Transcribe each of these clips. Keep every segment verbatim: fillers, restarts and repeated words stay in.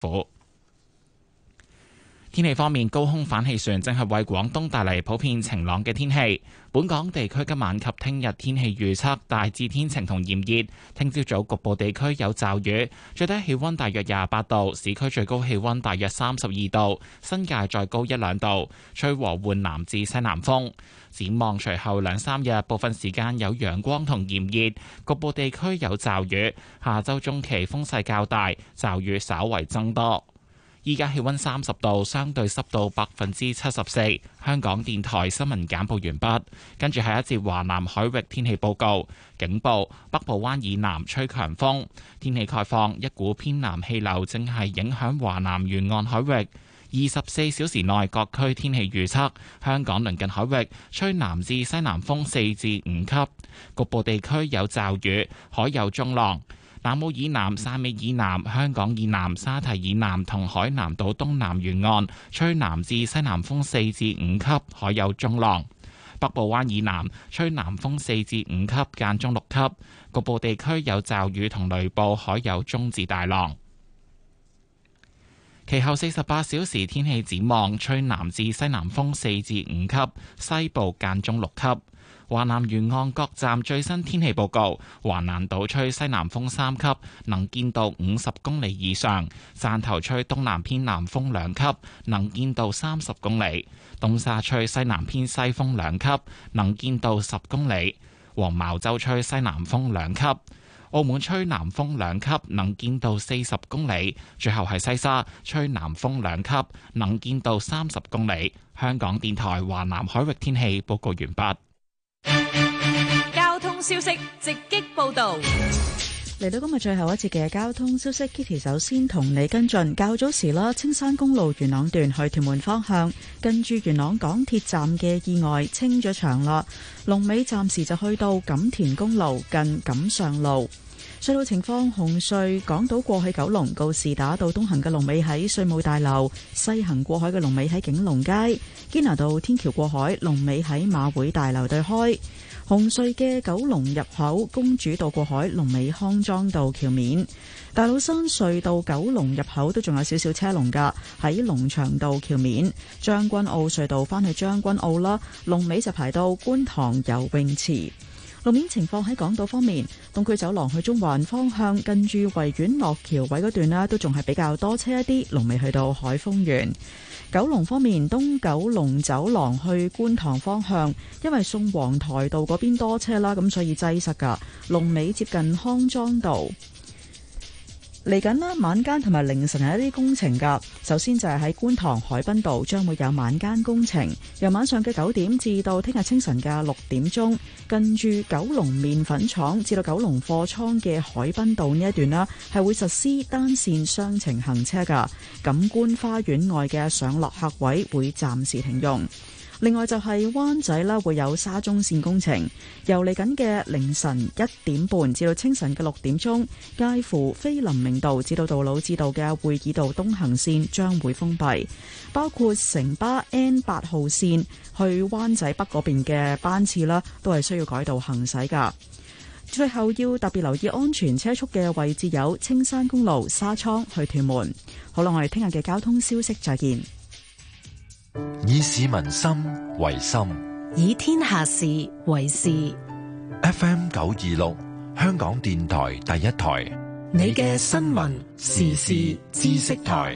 苦。天氣方面，高空反氣旋正係為廣東帶嚟普遍晴朗嘅天氣。本港地區今晚及聽日天氣預測大致天晴同炎熱，聽朝早局部地區有驟雨，最低氣溫大約廿八度，市區最高氣溫大約三十二度，新界再高一兩度，吹和緩南至西南風。展望隨後兩三日，部分時間有陽光同炎熱，局部地區有驟雨。下週中期風勢較大，驟雨稍為增多。依家氣溫三十度，相對濕度百分之七十四。香港電台新聞簡報完畢，跟住係一節華南海域天氣報告。警報：北部灣以南吹強風，天氣概況，一股偏南氣流正係影響華南沿岸海域。二十四小時內各區天氣預測：香港鄰近海域吹南至西南風四至五級，局部地區有驟雨，海有中浪。南澳以南、汕尾以南、香港以南、沙堤以南同海南島東南沿岸吹南至西南風四至五級，海有中浪。北部灣以南吹南風四至五級，間中六級，局部地區有驟雨同雷暴，海有中至大浪。其後四十八小時天氣展望，吹南至西南風四至五級，西部間中六級。華南沿岸各站最新天氣報告：華南島吹西南風三級，能見度五十公里以上；汕頭吹東南偏南風兩級，能見度三十公里；東沙吹西南偏西風兩級，能見度十公里；黃茅洲吹西南風兩級；澳門吹南風兩級，能見度四十公里；最後係西沙吹南風兩級，能見度三十公里。香港電台華南海域天氣報告完畢。 交通消息直擊報道， 嚟到今日最後一節嘅交通消息 ，Kitty 首先同你跟進。較早時啦，青山公路元朗段去屯門方向，近住元朗港鐵站嘅意外清咗場啦，龍尾暫時就去到錦田公路近錦上路。隧道情況：紅隧港島過去九龍告士打道東行嘅龍尾喺稅務大樓，西行過海嘅龍尾喺景隆街；堅拿道天橋過海龍尾喺馬會大樓對開。紅隧嘅九龍入口公主道過海龍尾康莊道橋面。大老山隧道九龍入口都仲有少少車龍噶，喺龍翔道橋面。將軍澳隧道返去將軍澳啦，龍尾就排到觀塘游泳池。路面情況喺港島方面，東區走廊去中環方向，近住維園落橋位嗰段啦，都仲係比較多車一啲，龍尾去到海豐園。九龍方面，東九龍走廊去觀塘方向，因為宋皇台道嗰邊多車啦，咁所以擠塞噶，龍尾接近康莊道。嚟緊啦，晚間同埋凌晨係一啲工程噶。首先就係喺觀塘海濱道將會有晚間工程，由晚上嘅九點至到聽日清晨嘅六點鐘，近住九龍麵粉廠至到九龍貨倉嘅海濱道呢一段啦，係會實施單線雙程行車噶。錦觀花園外嘅上落客位會暫時停用。另外就係灣仔啦，會有沙中線工程，由嚟緊嘅凌晨一點半至到清晨嘅六點鐘，介乎菲林明道至到杜老誌道嘅會議道東行線將會封閉，包括城巴 N 八號線去灣仔北嗰邊嘅班次啦，都係需要改道行駛噶。最後要特別留意安全車速嘅位置有青山公路沙倉去屯門。好啦，我哋聽日嘅交通消息再見。 以市民心為心， 以天下事為事。 F M 九二六，香港電台第一台， 你嘅新聞時事知識台。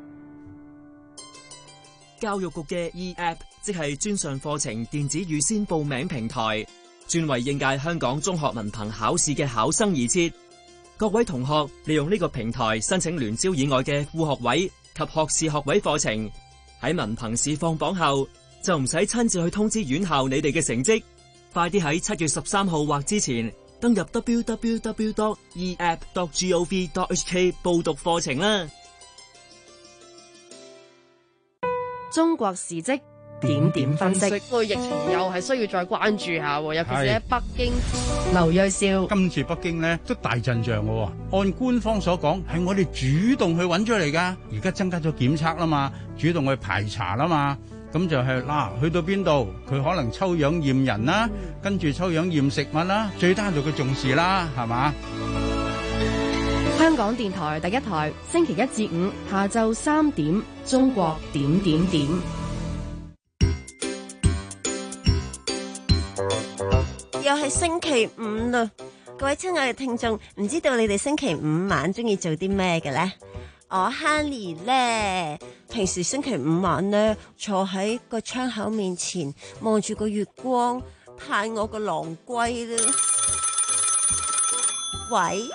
教育局嘅 E-App 即係專上課程電子預先報名平台，專為應屆香港中學文憑考試嘅考生而設。各位同學利用呢個平台申請聯招以外嘅副學位及學士學位課程。喺文憑試放榜後，就唔使親自去通知院校你哋嘅成績，快啲喺七月十三號或之前登入 w w w dot e app dot gov dot h k 報讀課程啦。 中國時績點點分析， 個疫情又係需要再關注下，尤其是喺北京。 劉銳紹， 今次北京呢都大陣仗嘅，按官方所講係我哋主動去揾出嚟噶，而家增加咗檢測啦嘛，主動去排查啦嘛，咁就係、是、嗱、啊，去到邊度佢可能抽樣驗人啦，嗯、跟住抽樣驗食物啦，最單獨嘅重視啦，係嘛？ 香港電台第一台，星期一至五下晝三點，中國點點點。 又係星期五啦，各位親愛嘅聽眾，唔知道你哋星期五晚中意做啲咩嘅呢？我 Honey 咧，平時星期五晚咧，坐喺個窗口面前望住個月光，派我個郎歸啦。喂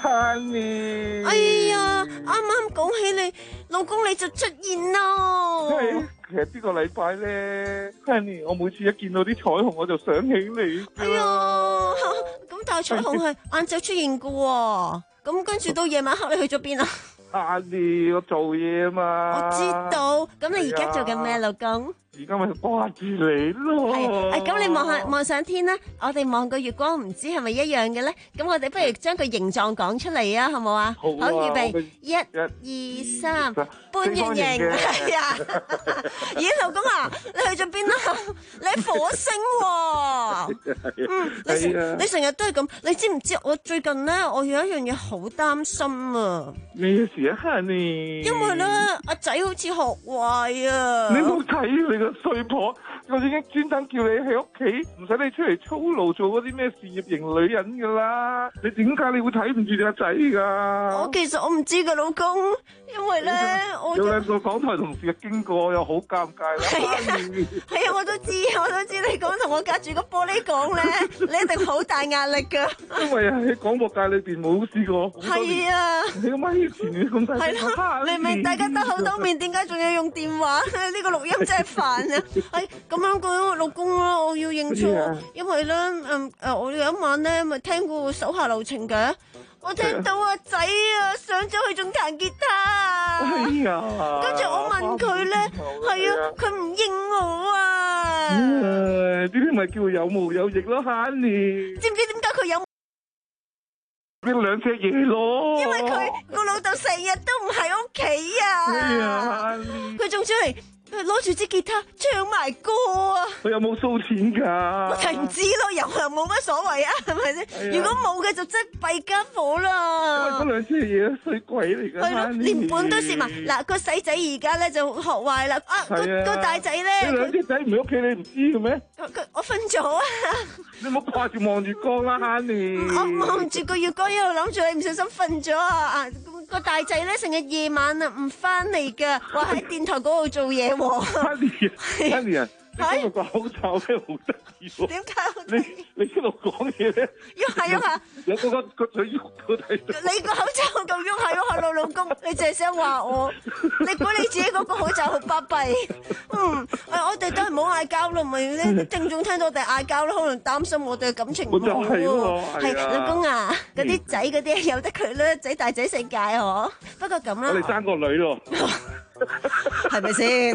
Honey， 哎呀，啱啱講起你老公你就出現咯。 其實呢個禮拜咧 Honey， 我每次一見到啲彩虹我就想起你。 哎呀，咁但係彩虹係晏晝出現噶喎，咁跟住到夜晚黑你去咗邊啊 ？Honey，我做嘢啊嘛。 我知道，咁你而家做緊咩，老公？ 而家咪掛住你咯。 係，咁你望下望上天啦，我哋望個月光，唔知係咪一樣嘅咧？咁我哋不如將個形狀講出嚟啊，好冇啊？ 好啊， 預備，一、 二、 三，半圓形，係啊！咦，老公啊，你去咗邊啊？你喺火星喎。嗯，你你成日都係咁，你知唔知我最近咧，我有一樣嘢好擔心啊。 咩事啊 ，Honey？ 因為咧，阿仔好似學壞啊。 你冇睇你個衰婆，我已經專登叫你喺屋企，唔使你出嚟操勞做嗰啲咩事業型女人噶啦。你點解你會睇唔住你阿仔噶？ 我其實我唔知噶，老公，因為咧我有兩個港台同事嘅經過，又好尷尬啦。 係啊，係啊，我都知，我都知你講同我隔住個玻璃講咧，你一定好大壓力噶。 因為喺廣播界裏邊冇試過。 係啊， 你個咪前面咁大聲。 係咯，明明大家得口兜面，點解仲要用電話？呢個錄音真係煩啊！係咁樣講，老公啦，我要認錯，因為咧，嗯誒，我有一晚咧，咪聽過手下留情嘅，我聽到阿仔啊上咗去仲彈吉他， 哎呀！ 跟住我問佢咧，係啊，佢唔應我啊！ 呢啲咪叫有毛有翼咯，Honey！ 知唔知點解佢有？ 呢兩隻嘢咯， 因為佢個老豆成日都唔喺屋企啊！ 哎呀， 佢仲出嚟。佢攞住支吉他唱埋歌啊！ 佢有冇收錢㗎？ 我就唔知咯，有又冇乜所謂啊，係咪先？如果冇嘅就真係弊家伙啦！ 嗰兩隻嘢衰鬼嚟㗎， 係咯，連本都蝕埋。嗱，個細仔而家咧就學壞啦。啊，個個大仔咧， 呢兩隻仔唔喺屋企，你唔知嘅咩？ 佢我瞓咗啊！ 你冇掛住望月光啦，Honey！ 我望住個月光，一路諗住你唔小心瞓咗啊！個大仔咧成日夜晚啊唔翻嚟噶，話喺電台嗰度做嘢喎。 Honey 啊，你嗰度個口罩咧好得意喎。點解？你你一路講嘢咧， 喐下喐下， 有嗰個個嘴喐到睇到。 你個口罩咁喐下喐下，老老公，你淨係想話我？你估你自己嗰個口罩好巴閉？嗯，我哋都係唔好嗌交咯，咪咧聽眾聽到我哋嗌交咯，可能擔心我哋嘅感情唔好喎。係老公啊，嗰啲仔嗰啲由得佢啦，仔大仔世界嗬。不過咁啦， 我哋生個女咯， 係咪先？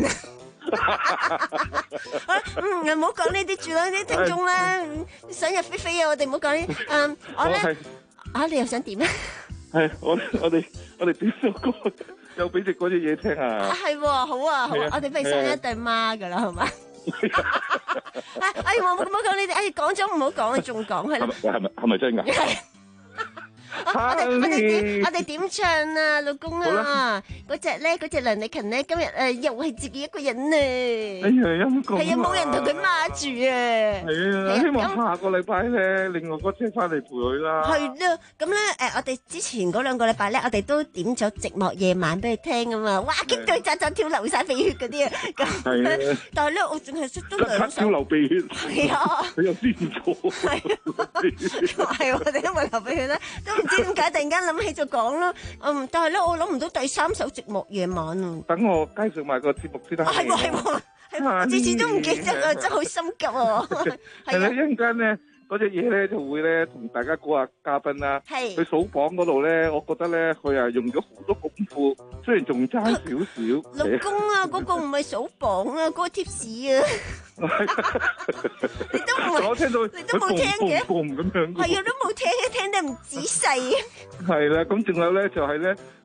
嗯，唔好講呢啲住啦，啲聽眾咧想入非非啊，我哋唔好講呢。嗯，我咧啊，你又想點咧？ 係我我哋我哋點首歌，又俾隻嗰隻嘢聽啊！ 係喎，好啊，好啊，我哋不如生一對孖噶啦，好嘛？哎，我冇咁講呢啲，哎，講咗唔好講，仲講係啦。 係咪係咪真噶？ 我哋我哋點我哋點唱啊，老公啊！嗰隻咧，嗰隻梁麗勤咧，今日誒又係自己一個人咧。哎呀，陰公啊！ 係啊，冇人同佢孖住啊。 係啊，希望下個禮拜咧，另外嗰隻翻嚟陪佢啦。 係啦，咁咧誒，我哋之前嗰兩個禮拜咧，我哋都點咗寂寞夜晚俾佢聽啊嘛，哇，激到扎扎跳流晒鼻血嗰啲啊。咁，但係咧，我淨係識咗兩首。 跳流鼻血。 係啊。 佢又癲咗。 係。係我哋因為流鼻血咧，都。唔知點解突然間諗起就講啦，嗯，但係咧我諗唔到第三首寂寞夜晚啊。 等我介紹埋個節目先得。 係喎係喎，係喎，次次都唔記得啊，真係好心急啊。 係啦，一陣間咧嗰隻嘢咧就會咧同大家估下嘉賓啦。係。佢數榜嗰度咧，我覺得咧佢係用咗好多功夫，雖然仲爭少少。 老公啊，嗰個唔係數榜啊，嗰個貼士啊。你都唔係， 我聽到你都冇聽嘅， 咁樣。 係啊，都冇聽，聽得唔仔細。 係啦，咁仲有咧就係咧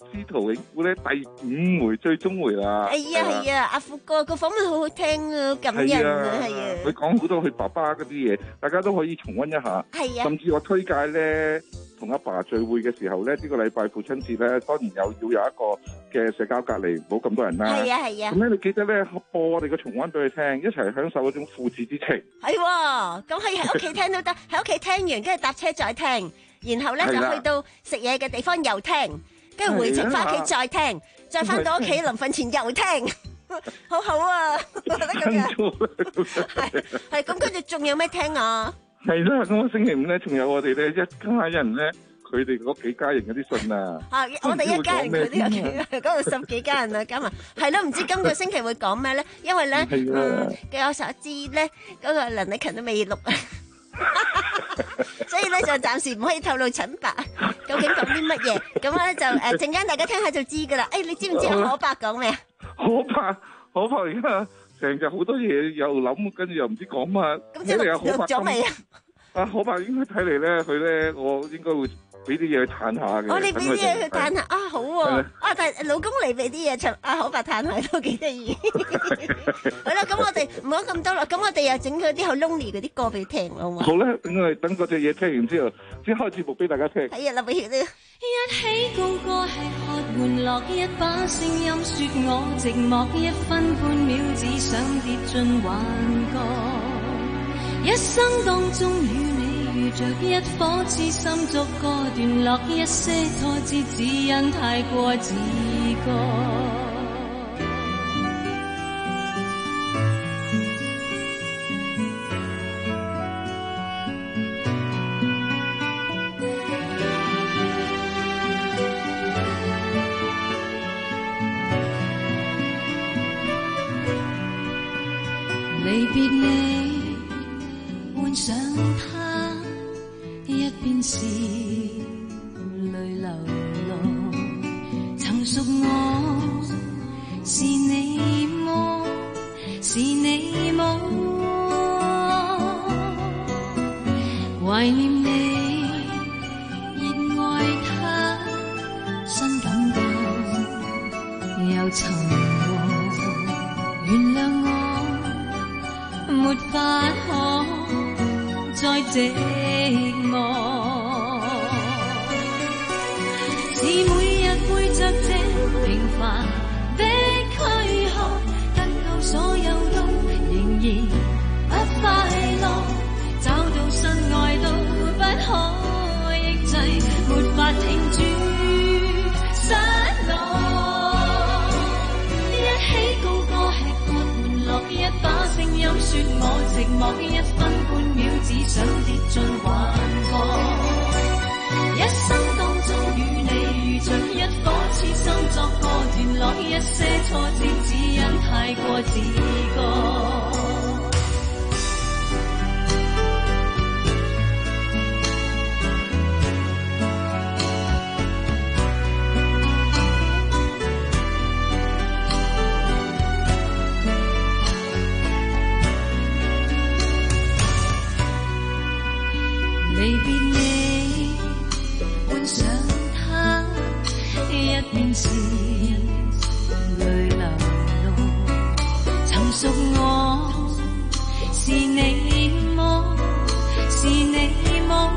司徒永富咧第五回最終回啦。 係啊係啊，阿富哥個訪問好好聽啊，好感人啊，係啊。 佢講好多佢爸爸嗰啲嘢，大家都可以重溫一下。 係啊。甚至我推介咧，同阿爸聚會嘅時候咧，呢、這個禮拜父親節咧，當然有要有一個嘅社交隔離，唔好咁多人啦。 係啊係啊。 咁咧，你記得咧播我哋嘅重溫俾佢聽，一齊享受嗰種父子之情。 係喎，咁可以喺屋企聽都得，喺屋企聽完跟住搭車再聽，然後咧就去到食嘢嘅地方又聽，跟住回程翻屋企再聽，再翻到屋企臨瞓前又聽，好好啊，我覺得咁樣。係係咁，跟住仲有咩聽啊？ 係啦，咁啊星期五咧，仲有我哋咧一家人咧，佢哋嗰幾家人嗰啲信啊。 啊，我哋一家人佢都有幾，嗰度十幾家人啊，加埋係咯，唔知今個星期會講咩咧？因為咧，嗯，據我所知咧，嗰個梁禮勤都未錄啊。所以咧就暫時唔可以透露陳白究竟講啲乜嘢，咁咧就誒陣間大家聽下就知噶啦。誒，你知唔知可伯講咩啊？ 可伯可伯而家成日好多嘢又諗，跟住又唔知講乜。 咁即係錄咗未啊？ 啊，可伯應該睇嚟咧，佢咧我應該會俾啲嘢佢嘆下嘅。 我哋俾啲嘢佢嘆下啊，好喎！啊，但係老公嚟俾啲嘢陳啊可伯嘆下都幾得意。好啦，咁我哋唔好咁多啦，咁我哋又整咗啲好 lonely 嗰啲歌俾佢聽好嘛？ 好啦，等我哋等嗰隻嘢聽完之後，先開節目俾大家聽。 係啊，林美月啊！ 一起高歌吃喝玩樂，一把聲音說我寂寞，一分半秒只想跌進幻覺，一生當中與你遇着一顆痴心逐個段落，一些挫折只因太過自覺。離別你，換上他，一邊是淚流落。曾屬我，是你麼？是你麼？懷念你，熱愛他，新感覺又沉默。原諒我。沒法可再寂寞，是每日背着這平凡的軀殼，得到所有都仍然不快樂，找到新愛都不可抑制，沒法停住失落。一起高歌吃喝玩樂，一把聲音說我寂寞，一分半秒只想跌進幻覺，一生當中與你遇着一顆痴心作個段落，一些挫折只因太過自覺。離別你，換上他，一邊是淚流落。曾屬我，是你麼？是你麼？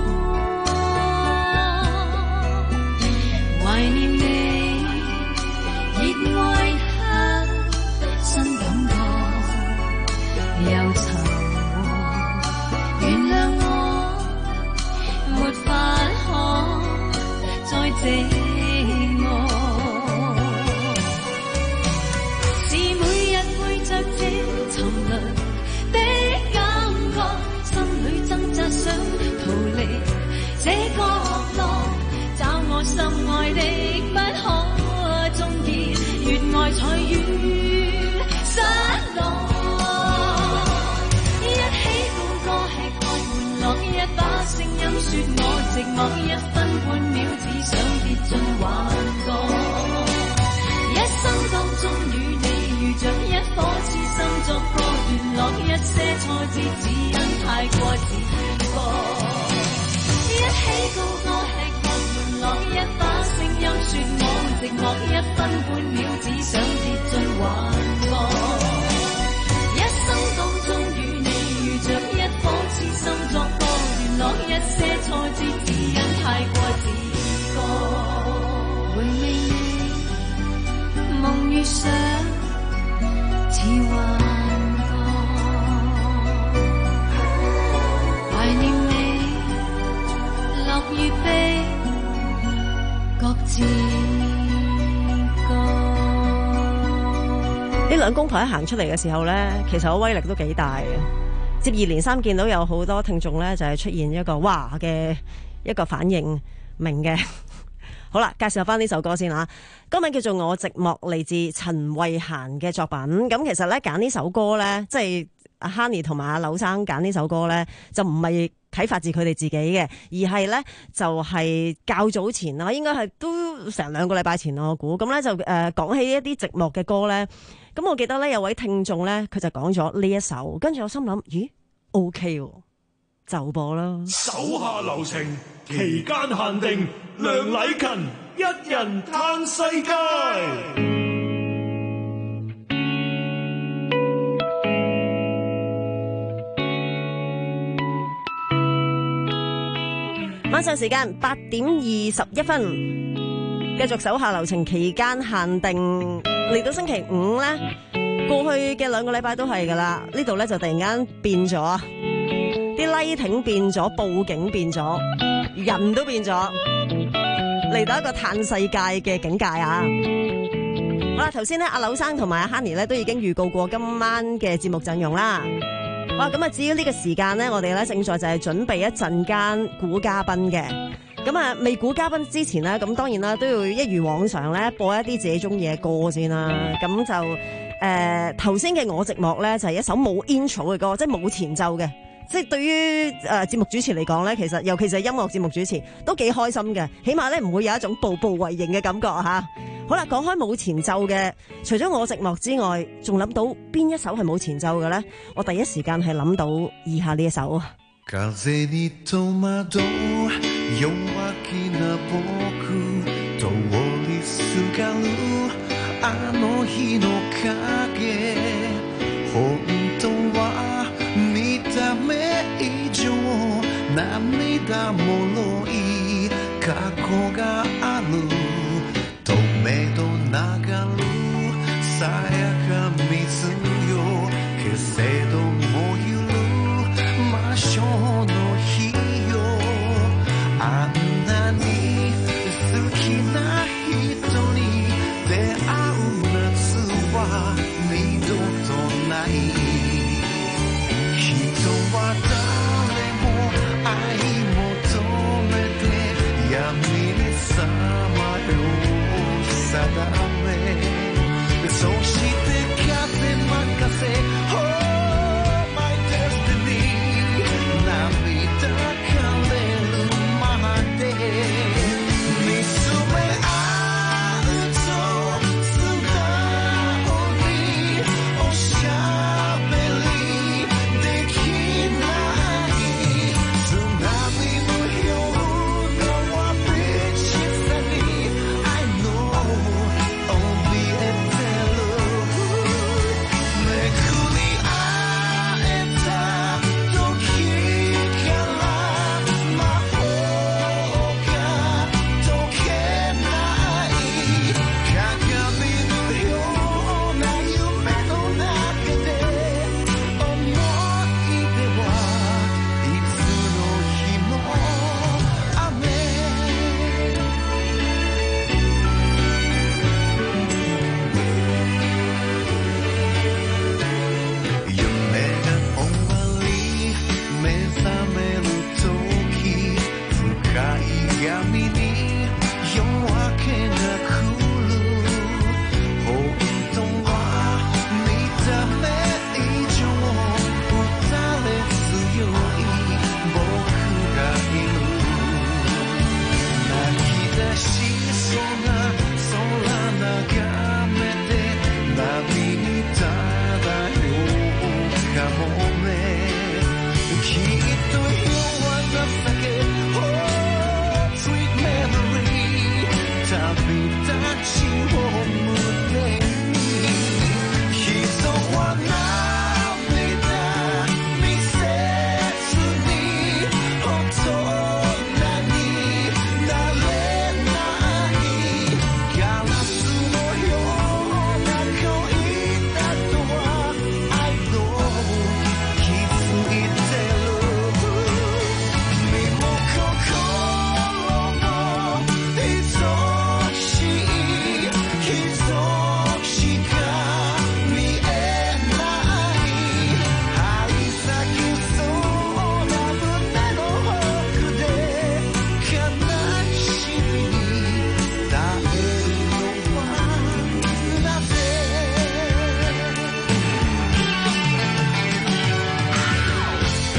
懷念你，熱愛他，新感覺又沉默。原諒我。沒法可再寂寞，是每日背着這沉淪的感覺，心裏掙扎想逃離這角落，找我心愛的不可終結，越愛才越失落。一起高歌吃喝玩樂，一把聲音說我寂寞，一分半秒只想跌進幻覺，一生當中與你遇着一顆痴心作個段落，一些挫折只因太過自覺。一起高歌吃喝玩樂，一把聲音說我寂寞一分半秒，只想跌進幻覺。一生當中與你遇着一顆痴心作歌，聯絡一些挫折，只因太過自覺。回味你，夢遇上似幻覺，懷念你，樂與悲各自呢兩公婆一行出嚟嘅時候呢，其實個威力都幾大嘅。接二連三見到有好多聽眾呢，就係出現一個哇嘅一個反應，明嘅。好啦，介紹翻呢首歌先啦。歌名叫做《我寂寞》，嚟自陳慧嫻嘅作品。咁其實呢，揀呢首歌呢，即係阿 Honey 同埋阿柳生揀呢首歌呢，就唔係啟發自佢哋自己嘅，而係咧就係、是、較早前啦，應該係都成兩個禮拜前我估。咁咧就誒講、呃、起一啲寂寞嘅歌咧，咁我記得咧有位聽眾咧佢就講咗呢一首，跟住我心諗咦 OK 喎，就播啦。 手下留情，期間限定，梁禮勤一人嘆世界。 晚上時間八點二十一分，繼續手下留情期間限定，嚟到星期五咧，過去嘅兩個禮拜都係噶啦，呢度咧就突然間變咗，啲拉艇變咗，報警變咗，人都變咗，嚟到一個嘆世界嘅境界啊！好啦，頭先咧阿柳生同埋阿 Honey 咧都已經預告過今晚嘅節目陣容啦。哇！咁啊，至於呢個時間呢，我哋咧正在就係準備一陣間估嘉賓嘅。咁啊，未估嘉賓之前呢，咁當然啦，都要一如往常咧播一啲自己中意嘅歌先啦。咁就誒頭先嘅我寂寞咧，就係一首冇 intro 嘅歌，即係冇前奏嘅。即係對於誒節目主持嚟講咧，其實尤其是係音樂節目主持都幾開心嘅，起碼咧唔會有一種步步為營嘅感覺嚇。好啦，講開冇前奏嘅，除咗我寂寞之外，仲諗到邊一首係冇前奏嘅咧？我第一時間係諗到以下呢一首。 風に戸惑う弱気な僕通りすがるあの日の影本当は見た目以上涙もろい過去がある透明と流るさやか水よけせどもゆる魔性の日よあんなに好きな人に出会う夏は二度とない人は誰も愛求めて闇にさまよう定めそして風任せ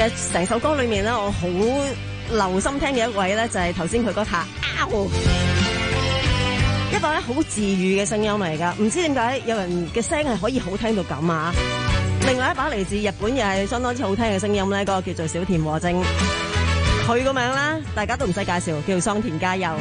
實成首歌裏面咧，我好留心聽嘅一位咧，就係頭先佢嗰下，一個咧好治愈嘅聲音嚟噶。唔知點解有人嘅聲係可以好聽到咁啊！另外一把嚟自日本又係相當之好聽嘅聲音咧，嗰個叫做小田和正，佢個名咧大家都唔使介紹，叫做桑田佳佑。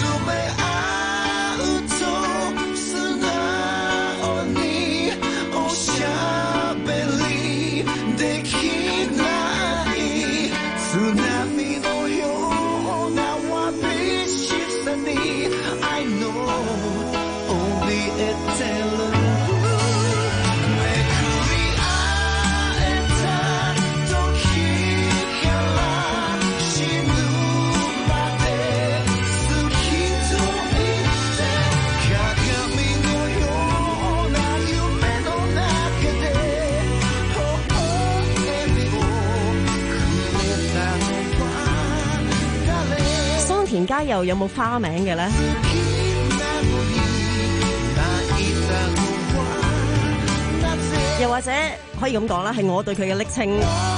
田佳佑有冇花名嘅咧？又或者可以咁講啦，係我對佢嘅昵稱。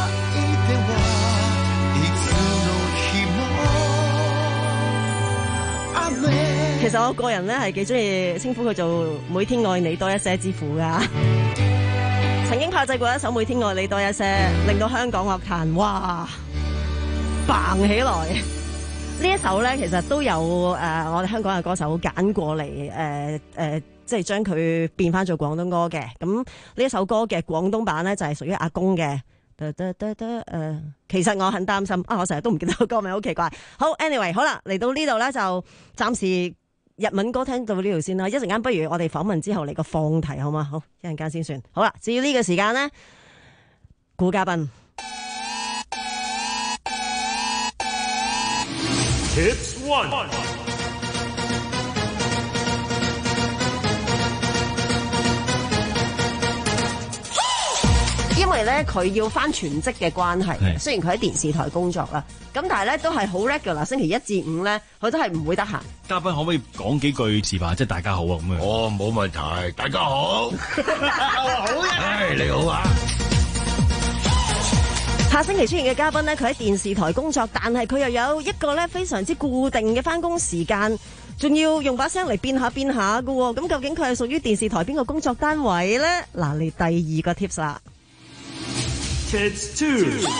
其實我個人咧係幾中意稱呼佢做每天愛你多一些之父噶。曾經拍製過一首《每天愛你多一些》，令到香港樂壇哇嘭起來。呢一首咧，其實都有誒、呃，我哋香港嘅歌手揀過嚟，誒、呃、誒、呃，即係將佢變翻做廣東歌嘅。咁呢一首歌嘅廣東版咧，就係屬於阿公嘅。得得得得誒，其實我很擔心啊，我成日都唔記得個歌名，好奇怪。好 ，anyway， 好啦，嚟到呢度咧，就暫時日文歌聽到呢度先啦。一陣間不如我哋訪問之後嚟個放題好嗎？好，一陣間先算。好啦，至於呢個時間咧，顧嘉賓。 Tips One， 因為咧佢要返全職嘅關係，雖然佢喺電視台工作啦，咁但係咧都係好 regular，星期一至五咧佢都係唔會得閒。 嘉賓可唔可以講幾句示範，即係大家好啊咁樣？ 哦，冇問題，大家好，好嘅，你好啊。 下星期出現嘅嘉賓呢，佢喺電視台工作，但係佢又有一個咧非常之固定嘅返工時間，仲要用把聲嚟變下變下㗎喎。咁究竟佢係屬於電視台邊個工作單位咧？嗱，嚟第二個 tips 啦。 Tips Two，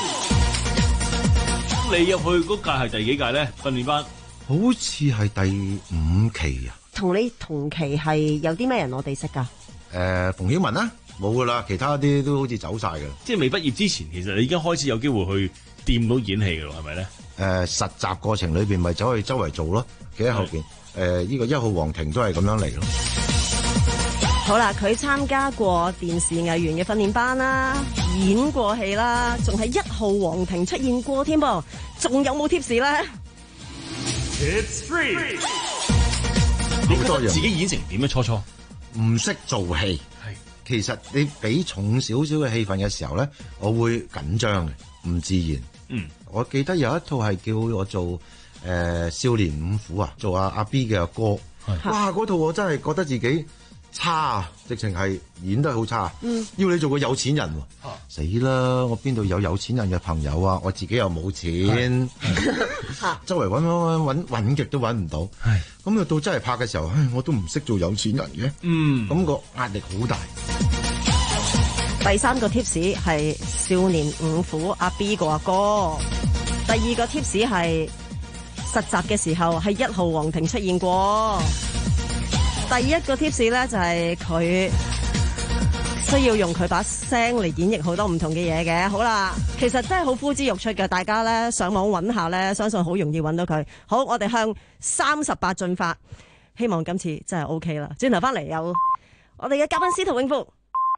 你入去嗰屆係第幾屆咧？訓練班好似係第五期啊。 同你同期係有啲咩人我哋識㗎？誒、 呃，馮曉文啦。冇噶啦，其他啲都好似走晒噶。 即係未畢業之前，其實你已經開始有機會去掂到演戲噶咯，係咪咧？誒、 呃，實習過程裏邊咪走去周圍做咯，企喺後邊。誒，呢、呃這個一號皇庭都係咁樣嚟咯。 好啦，佢參加過電視藝員嘅訓練班啦，演過戲啦，仲係一號皇庭出現過添噃。仲有冇 tips 咧 ？Tips Three， 你覺得自己演成點樣？初初唔識做戲。其實你俾重少少嘅戲份嘅時候咧，我會緊張嘅，唔自然。 嗯， 我記得有一套係叫我做誒、呃、少年五虎啊，做阿阿 B 嘅阿哥。哇，嗰套我真係覺得自己差啊，直情係演得好差。嗯，要你做個有錢人喎，啊、死啦！我邊度有有錢人嘅朋友啊？我自己又冇錢，周圍揾揾揾揾極都揾唔到。係咁啊，到真係拍嘅時候，唉，我都唔識做有錢人嘅。嗯，咁個壓力好大。 第三個 tips 係少年五虎阿 B 個阿哥。第二個 tips 係實習嘅時候喺一號皇庭出現過。第一個 tips 咧就係佢需要用佢把聲嚟演繹好多唔同嘅嘢嘅。好啦，其實真係好呼之欲出嘅，大家咧上網揾下咧，相信好容易揾到佢。好，我哋向三十八進發，希望今次真係 OK 啦。轉頭翻嚟有我哋嘅嘉賓司徒永富。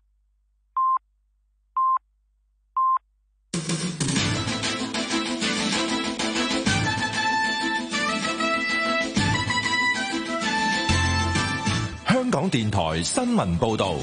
香港電台新聞報道，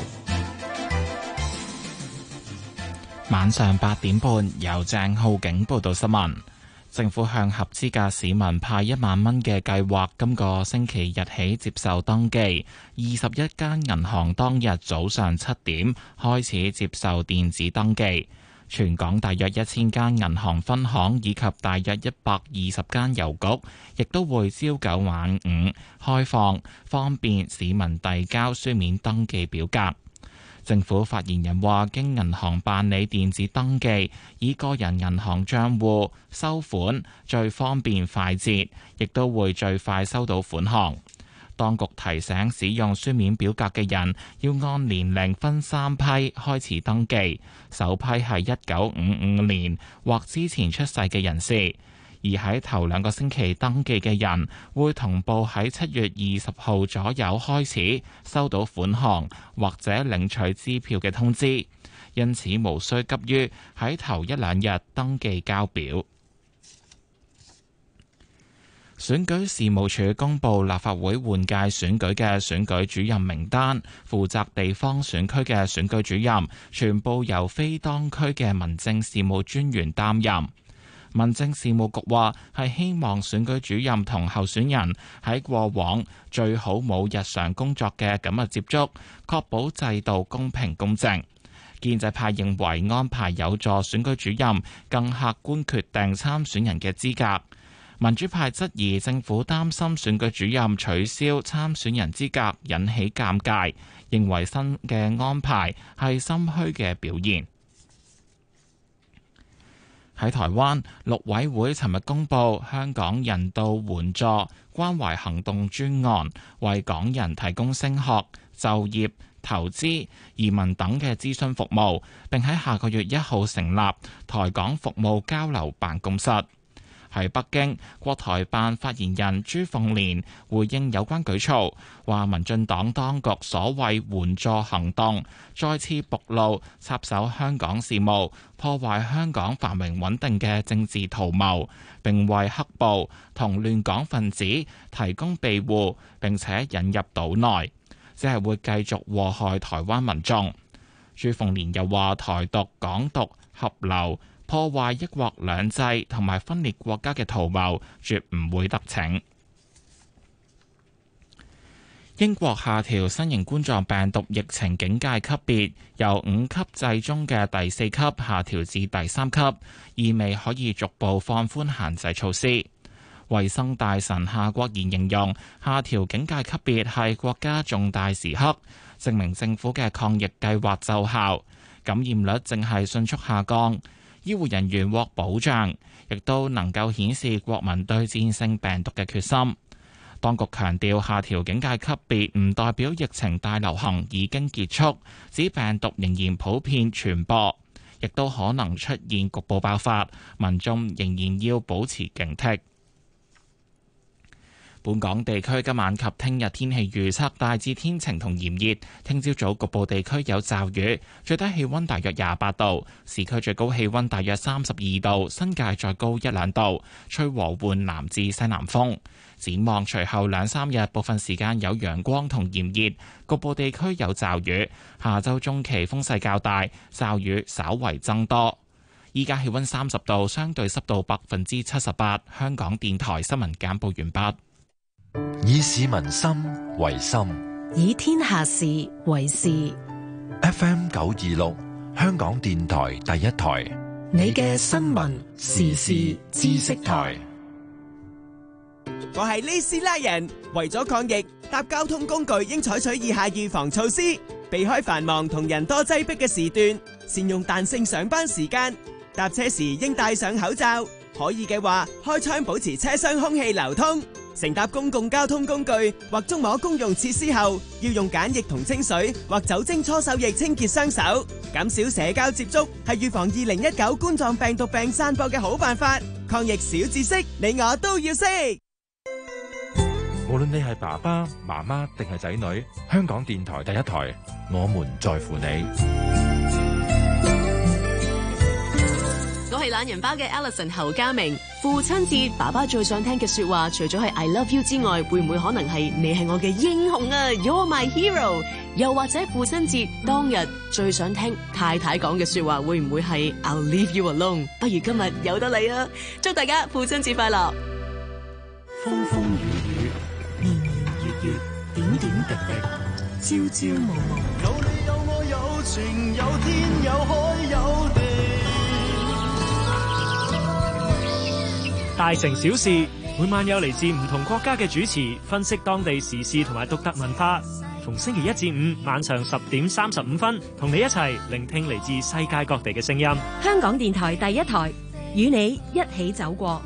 晚上八點半由鄭浩景報道新聞。政府向合資格市民派一萬蚊嘅計劃，今個星期日起接受登記。二十一間銀行當日早上七點開始接受電子登記。 全港大約一千間銀行分行以及大約一百二十間郵局，亦都會朝九晚五開放，方便市民遞交書面登記表格。政府發言人話，經銀行辦理電子登記，以個人銀行帳戶收款最方便快捷，亦都會最快收到款項。當局提醒使用書面表格嘅人要按年齡分三批開始登記，首批係一九五五年或之前出世嘅人士，而喺頭兩個星期登記嘅人會同步喺七月二十號左右開始收到款項或者領取支票嘅通知，因此無需急於喺頭一兩日登記交表。選舉事務處公布立法會換屆選舉嘅選舉主任名單，負責地方選區嘅選舉主任全部由非當區嘅民政事務專員擔任。民政事務局話係希望選舉主任同候選人喺過往最好冇日常工作嘅緊密接觸，確保制度公平公正。建制派認為安排有助選舉主任更客觀決定參選人嘅資格。民主派質疑政府擔心選舉主任取消參選人資格引起尷尬，認為新嘅安排係心虛嘅表現。喺台灣，陸委會尋日公布香港人道援助關懷行動專案，為港人提供升學、就業、投資、移民等嘅諮詢服務，並喺下個月一號成立台港服務交流辦公室。喺北京，國台辦發言人朱鳳蓮回應有關舉措，話民進黨當局所謂援助行動再次暴露插手香港事務、破壞香港繁榮穩定嘅政治圖謀，並為黑暴同亂港分子提供庇護，並且引入島內，只係會繼續禍害台灣民眾。朱鳳蓮又話台獨、港獨合流，破壞一國兩制同埋分裂國家嘅圖謀，絕唔會得逞。英國下調新型冠狀病毒疫情警戒級別，由五級制中嘅第四級下調至第三級，意味可以逐步放寬限制措施。衛生大臣夏國賢形容下調警戒級別係國家重大時刻，證明政府嘅抗疫計劃奏效，感染率正係迅速下降。醫護人員獲保障，亦都能夠顯示國民對戰勝病毒嘅決心。當局強調，下調警戒級別唔代表疫情大流行已經結束，指病毒仍然普遍傳播，亦都可能出現局部爆發，民眾仍然要保持警惕。本港地區今晚及聽日天氣預測大致天晴同炎熱，聽朝早局部地區有驟雨，最低氣溫大約廿八度，市區最高氣溫大約三十二度，新界再高一兩度，吹和緩南至西南風。展望隨後兩三日，部分時間有陽光同炎熱，局部地區有驟雨。下周中期風勢較大，驟雨稍為增多。依家氣溫三十度，相對濕度百分之七十八。香港電台新聞簡報完畢。 以市民心為心， 以天下事為事。 F M 九二六，香港電台第一台， 你嘅新聞時事知識台。 我係呢斯拉人，為咗抗疫，搭交通工具應採取以下預防措施：避開繁忙同人多擠迫嘅時段，善用彈性上班時間，搭車時應戴上口罩，可以嘅話開窗保持車廂空氣流通。乘搭公共交通工具或觸摸公用設施後，要用梘液同清水或酒精搓手液清潔雙手，減少社交接觸，係預防二零一九冠狀病毒病散播嘅好辦法。抗疫小知識，你我都要識。 無論你係爸爸媽媽定係仔女，香港電台第一台，我們在乎你。 我係懶人包嘅 Alison 侯家明。父親節，爸爸最想聽嘅說話，除咗係 I love you 之外，會唔會可能係你係我嘅英雄啊 ？You're my hero。又或者父親節當日最想聽太太講嘅說話，會唔會係 I'll leave you alone？ 不如今日有得你啊！祝大家父親節快樂！ 風風雨雨，年年月月，點點滴滴，朝朝暮暮。 有你有我有情，有天有海有地。 大城小事，每晚有嚟自唔同國家嘅主持分析當地時事同埋獨特文化。逢星期一至五晚上十點三十五分，同你一齊聆聽嚟自世界各地嘅聲音。 香港電台第一台，與你一起走過。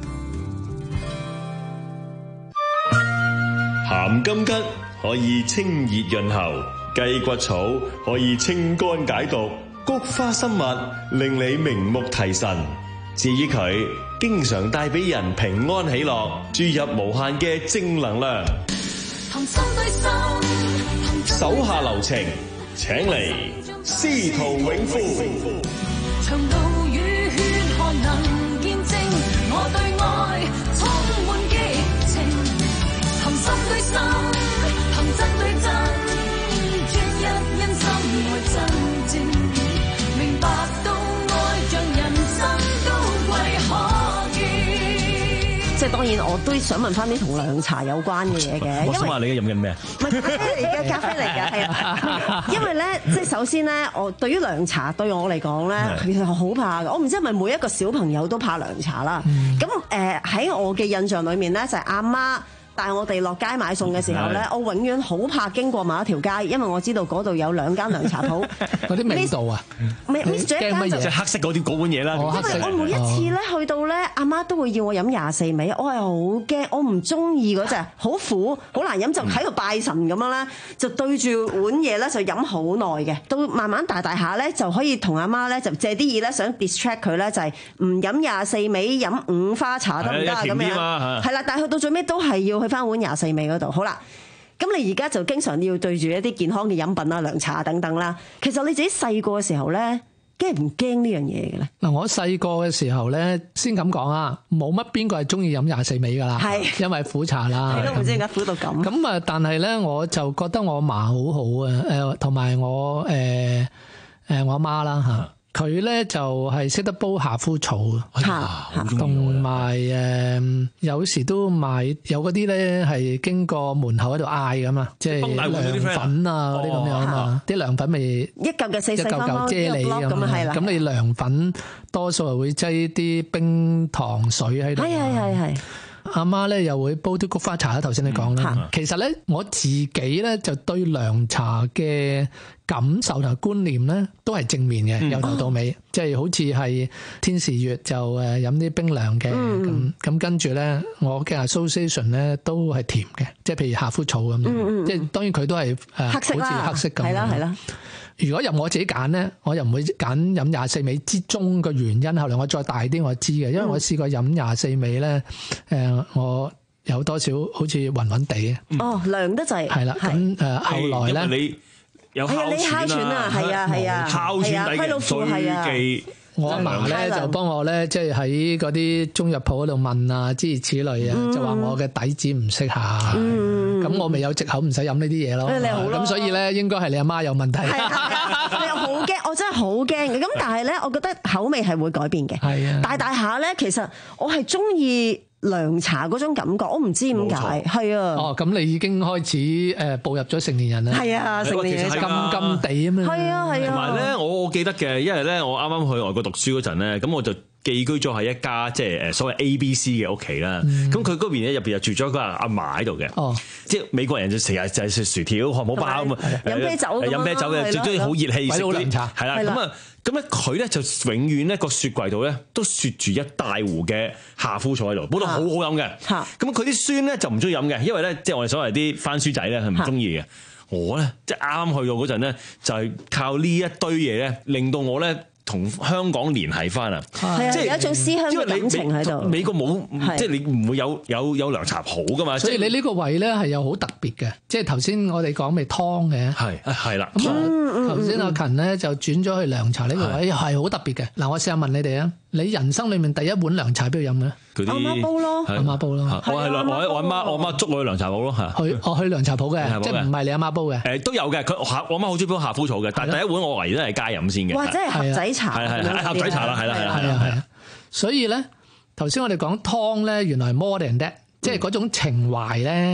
鹹金桔可以清熱潤喉，雞骨草可以清肝解毒，菊花生物令你明目提神。至於佢，經常帶俾人平安喜樂，注入無限嘅正能量。 同心對心， 手下留情，請嚟司徒永富。 長路與血汗能見證，我對愛充滿激情。同心對心，同真對真，專一因心愛真正，明白到愛像人生高貴可見。 即係當然，我都想問翻啲同涼茶有關嘅嘢嘅。 我想話你飲緊咩？ 唔係咖啡嚟嘅，咖啡嚟嘅，係啊。因為咧，即係首先咧，我對於涼茶對我嚟講咧，其實好怕嘅。我唔知係咪每一個小朋友都怕涼茶啦。咁誒喺我嘅印象裏面咧，就係阿媽帶我哋落街買餸嘅時候咧，我永遠好怕經過某一條街，因為我知道嗰度有兩間涼茶鋪。 嗰啲味道啊 ，miss 咗一間就即係黑色嗰啲嗰碗嘢啦。 因為我每一次咧去到咧，阿媽都會要我飲廿四味，我係好驚，我唔中意嗰隻，好苦，好難飲，就喺度拜神咁樣咧，就對住碗嘢咧就飲好耐嘅，到慢慢大大下咧就可以同阿媽咧就借啲嘢咧想 distract 佢咧，就係唔飲廿四味，飲五花茶得唔得啊？咁樣係啦，但係去到最尾都係要去翻碗廿四味嗰度。好啦，咁你而家就經常要對住一啲健康嘅飲品啦、涼茶等等啦。其實你自己細個嘅時候咧，驚唔驚呢樣嘢嘅咧？ 嗱，我細個嘅時候咧，先咁講啊，冇乜邊個係中意飲廿四味噶啦，係因為苦茶啦。 係都唔知點解苦到咁。 咁啊，但係咧，我就覺得我嫲好好啊，誒，同埋我誒誒我阿媽啦嚇。佢咧就係識得煲夏枯草啊，同埋誒有時都買有嗰啲咧係經過門口喺度嗌噶嘛，即係涼粉啊嗰啲咁樣啊嘛，啲涼粉咪一嚿嘅四四方方啫喱咁啊，咁你涼粉多數係會擠啲冰糖水喺度，係係係係。阿媽咧又會煲啲菊花茶啦，頭先你講啦。其實咧我自己咧就對涼茶嘅感受同觀念咧都係正面嘅，由頭到尾，即係好似係天時熱就誒飲啲冰涼嘅，咁咁跟住咧我嘅 association 咧都係甜嘅，即係譬如夏枯草咁，即係當然佢都係誒好似黑色咁。係啦係啦。如果由我自己揀咧，我又唔會揀飲廿四味之中嘅原因。後來我再大啲，我知嘅，因為我試過飲廿四味咧，誒，我有多少好似暈暈地嘅。 哦，涼得滯。係啦，咁誒後來咧， 你有哮喘啊， 係啊係啊， 哮喘底嘅最忌。 我阿嫲咧就幫我咧，即係喺嗰啲中藥鋪嗰度問啊，諸如此類啊，就話我嘅底子唔適下，咁我咪有藉口唔使飲呢啲嘢咯。咁所以咧，應該係你阿媽有問題。 你又好驚，我真係好驚嘅。咁但係咧，我覺得口味係會改變嘅。係啊，大大下咧，其實我係中意涼茶嗰種感覺，我唔知點解，係啊。 哦，咁你已經開始誒步入咗成年人啦。 係啊，成年人金金地咁樣。係啊係啊。 同埋咧，我記得嘅，因為咧我啱啱去外國讀書嗰陣咧，咁我就寄居咗喺一家即係誒所謂 A B C 嘅屋企啦。咁佢嗰邊咧入邊又住咗個阿嫲喺度嘅。哦。即係美國人就成日就係食薯條、漢堡包咁啊。 飲啤酒。 飲啤酒嘅，最中意好熱氣食嗰啲。係啦。咁啊。咁咧佢咧就永遠咧個雪櫃度咧都雪住一大壺嘅夏枯草喺度，煲到好好飲嘅。咁佢啲孫咧就唔中意飲嘅，因為咧即係我哋所謂啲番薯仔咧係唔中意嘅。我咧即係啱啱去到嗰陣咧，就係靠呢一堆嘢咧，令到我咧同香港聯繫翻啊！ 即係有一種思鄉嘅感情喺度。 美國冇，即係你唔會有有有涼茶鋪噶嘛。 所以你呢個位咧係有好特別嘅，即係頭先我哋講咪湯嘅。 係係啦。 咁頭先阿勤咧就轉咗去涼茶呢個位，係好特別嘅。嗱，我試下問你哋啊，你人生裡面第一碗涼茶邊度飲嘅？ 阿媽煲咯， 阿媽煲咯。 我係我我阿媽我阿媽捉我去涼茶鋪咯，係。 去我去涼茶鋪嘅，即係唔係你阿媽煲嘅？ 誒都有嘅，佢我阿媽好中意煲夏枯草嘅，但係第一碗我唯一都係加飲先嘅。 或者係盒仔茶。 係係係盒仔茶啦，係啦係啦係啦係啊。 所以咧，頭先我哋講湯咧，原來係 more than that，即係嗰種情懷咧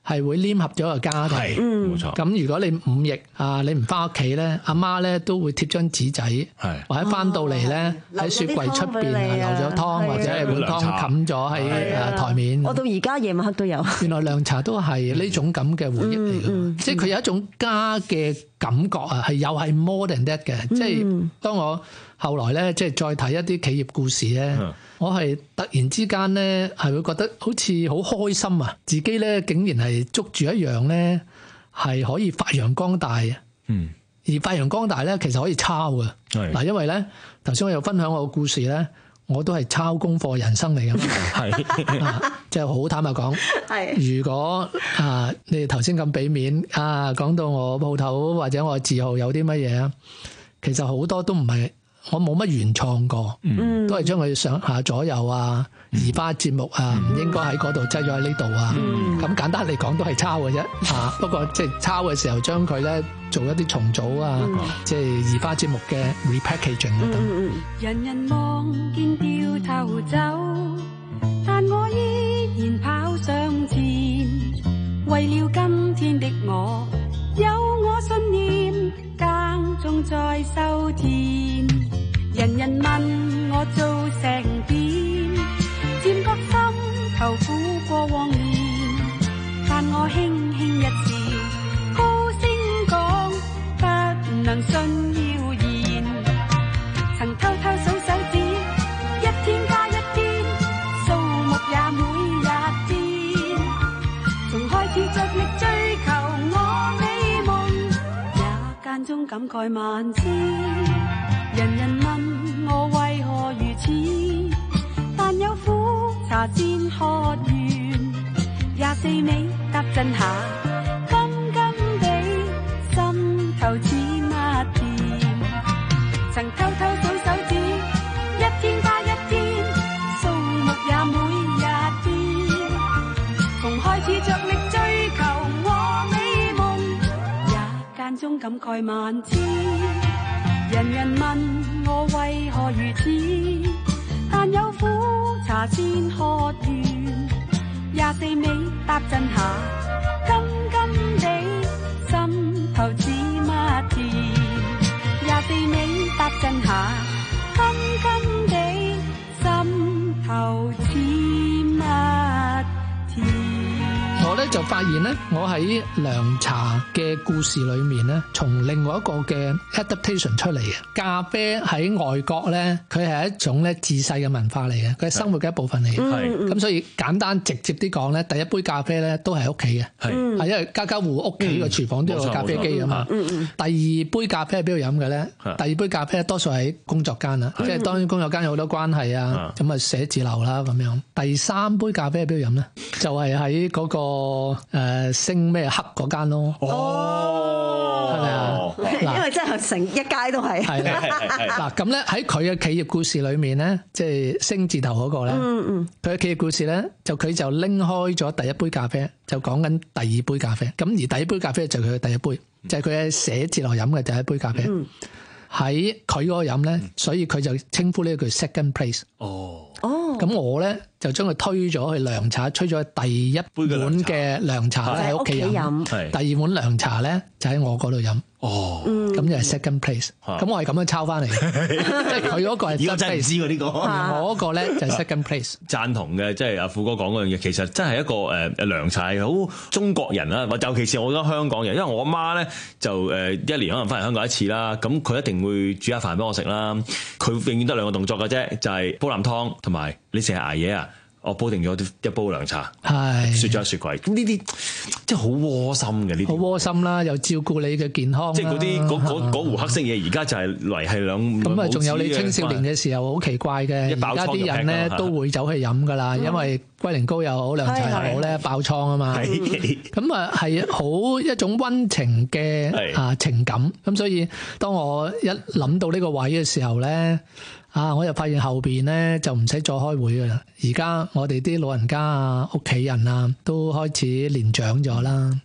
係會黏合咗個家庭， 冇錯。 咁如果你午役啊，你唔翻屋企咧，阿媽咧都會貼張紙仔，或者翻到嚟咧喺雪櫃出邊留咗湯，或者係碗湯冚咗喺誒台面。 我到而家夜晚黑都有。 原來涼茶都係呢種咁嘅回憶嚟嘅，即係佢有一種家嘅感覺啊，係又係 more than that 嘅。即係當我後來咧，即係再睇一啲企業故事咧。我係突然之間咧，係會覺得好似好開心啊！自己咧竟然係捉住一樣咧，係可以發揚光大啊！嗯，而發揚光大咧，其實可以抄嘅。係嗱，因為咧頭先我有分享我個故事咧，我都係抄功課人生嚟嘅。係，即係好坦白講。係。如果啊，你哋頭先咁俾面啊，講到我鋪頭或者我自豪有啲乜嘢啊，其實好多都唔係。我冇乜原創過，嗯、都係將佢上下左右啊、移花節目啊，唔、嗯、應該喺嗰度擠咗喺呢度啊。咁、嗯、簡單嚟講都係抄嘅啫。啊，不過即係抄嘅時候將佢咧做一啲重組啊，嗯、即係移花節目嘅 repackaging 啊等。 嗯、人人望見掉頭走，但我依然跑上前，為了今天的我，有我信念，耕種在收田。人人問我做成點，漸覺心頭苦過往年，但我輕輕一笑，高聲講不能信謠言。曾偷偷數手指，一天加一天，數目也每日變。從開始着力追求我美夢，也間中感慨萬千。人人問我為何如此，但有苦茶先喝完，廿四味搭陣下，甘甘地心頭似蜜甜。曾偷偷數手指，一天加一天，數目也每日變。從開始着力追求我美夢，也間中感慨萬千。人人問我為何如此，但有苦茶先喝完，廿四味搭陣下，甘甘地心頭似蜜甜。廿四味搭陣下，甘甘地心頭似蜜甜。 我咧就發現咧，我喺涼茶嘅故事裏面咧，從另外一個嘅 adaptation 出嚟嘅。咖啡喺外國咧，佢係一種咧自細嘅文化嚟嘅，佢係生活嘅一部分嚟嘅。係咁，所以簡單直接啲講咧，第一杯咖啡咧都係屋企嘅，係係因為家家戶屋企個廚房都有個咖啡機啊嘛。嗯嗯。第二杯咖啡喺邊度飲嘅咧？第二杯咖啡多數喺工作間啦，即係當然工作間有好多關係啊，咁啊寫字樓啦咁樣。第三杯咖啡喺邊度飲咧？就係喺嗰個。個誒星咩黑嗰間咯，哦，係咪啊？ 因為真係成一街都係。係啦， 嗱咁咧喺佢嘅企業故事裏面咧，即係星字頭嗰個咧，嗯嗯，佢嘅企業故事咧，就佢就拎開咗第一杯咖啡，就講緊第二杯咖啡。咁而第一杯咖啡就係佢嘅第一杯，就係佢喺寫字樓飲嘅第一杯咖啡。喺佢嗰個飲咧，所以佢就稱呼呢個叫 second place。哦，哦，咁我咧就將佢推咗去涼茶，推咗去第一碗嘅涼茶喺屋企飲，第二碗涼茶咧就喺我嗰度飲。哦，咁就係 second place。咁我係咁樣抄翻嚟，即係佢嗰個係 second place。我真係唔知喎呢個，我嗰個咧就係 second place。贊同嘅，即係阿富哥講嗰樣嘢，其實真係一個誒誒涼茶係好中國人啦，尤其是我覺得香港人，因為我阿媽咧就誒一年可能翻嚟香港一次啦，咁佢一定會煮下飯俾我食啦。佢永遠得兩個動作嘅啫，就係煲啖湯同埋你成日捱夜啊！我煲定咗一煲涼茶，雪咗喺雪櫃。咁呢啲即係好窩心嘅，呢啲好窩心啦，又照顧你嘅健康。即係嗰啲嗰嗰嗰壺黑色嘢，而家就係嚟係兩。咁啊，仲有你青少年嘅時候好奇怪嘅，而家啲人咧都會走去飲噶啦，因為龜苓膏又好，涼茶又好咧，爆瘡啊嘛。咁啊係好一種溫情嘅啊情感。咁所以當我一諗到呢個位嘅時候咧。啊！我又發現後邊咧就唔使再開會噶啦。而家我哋啲老人家啊、屋企人啊，都開始年長咗啦。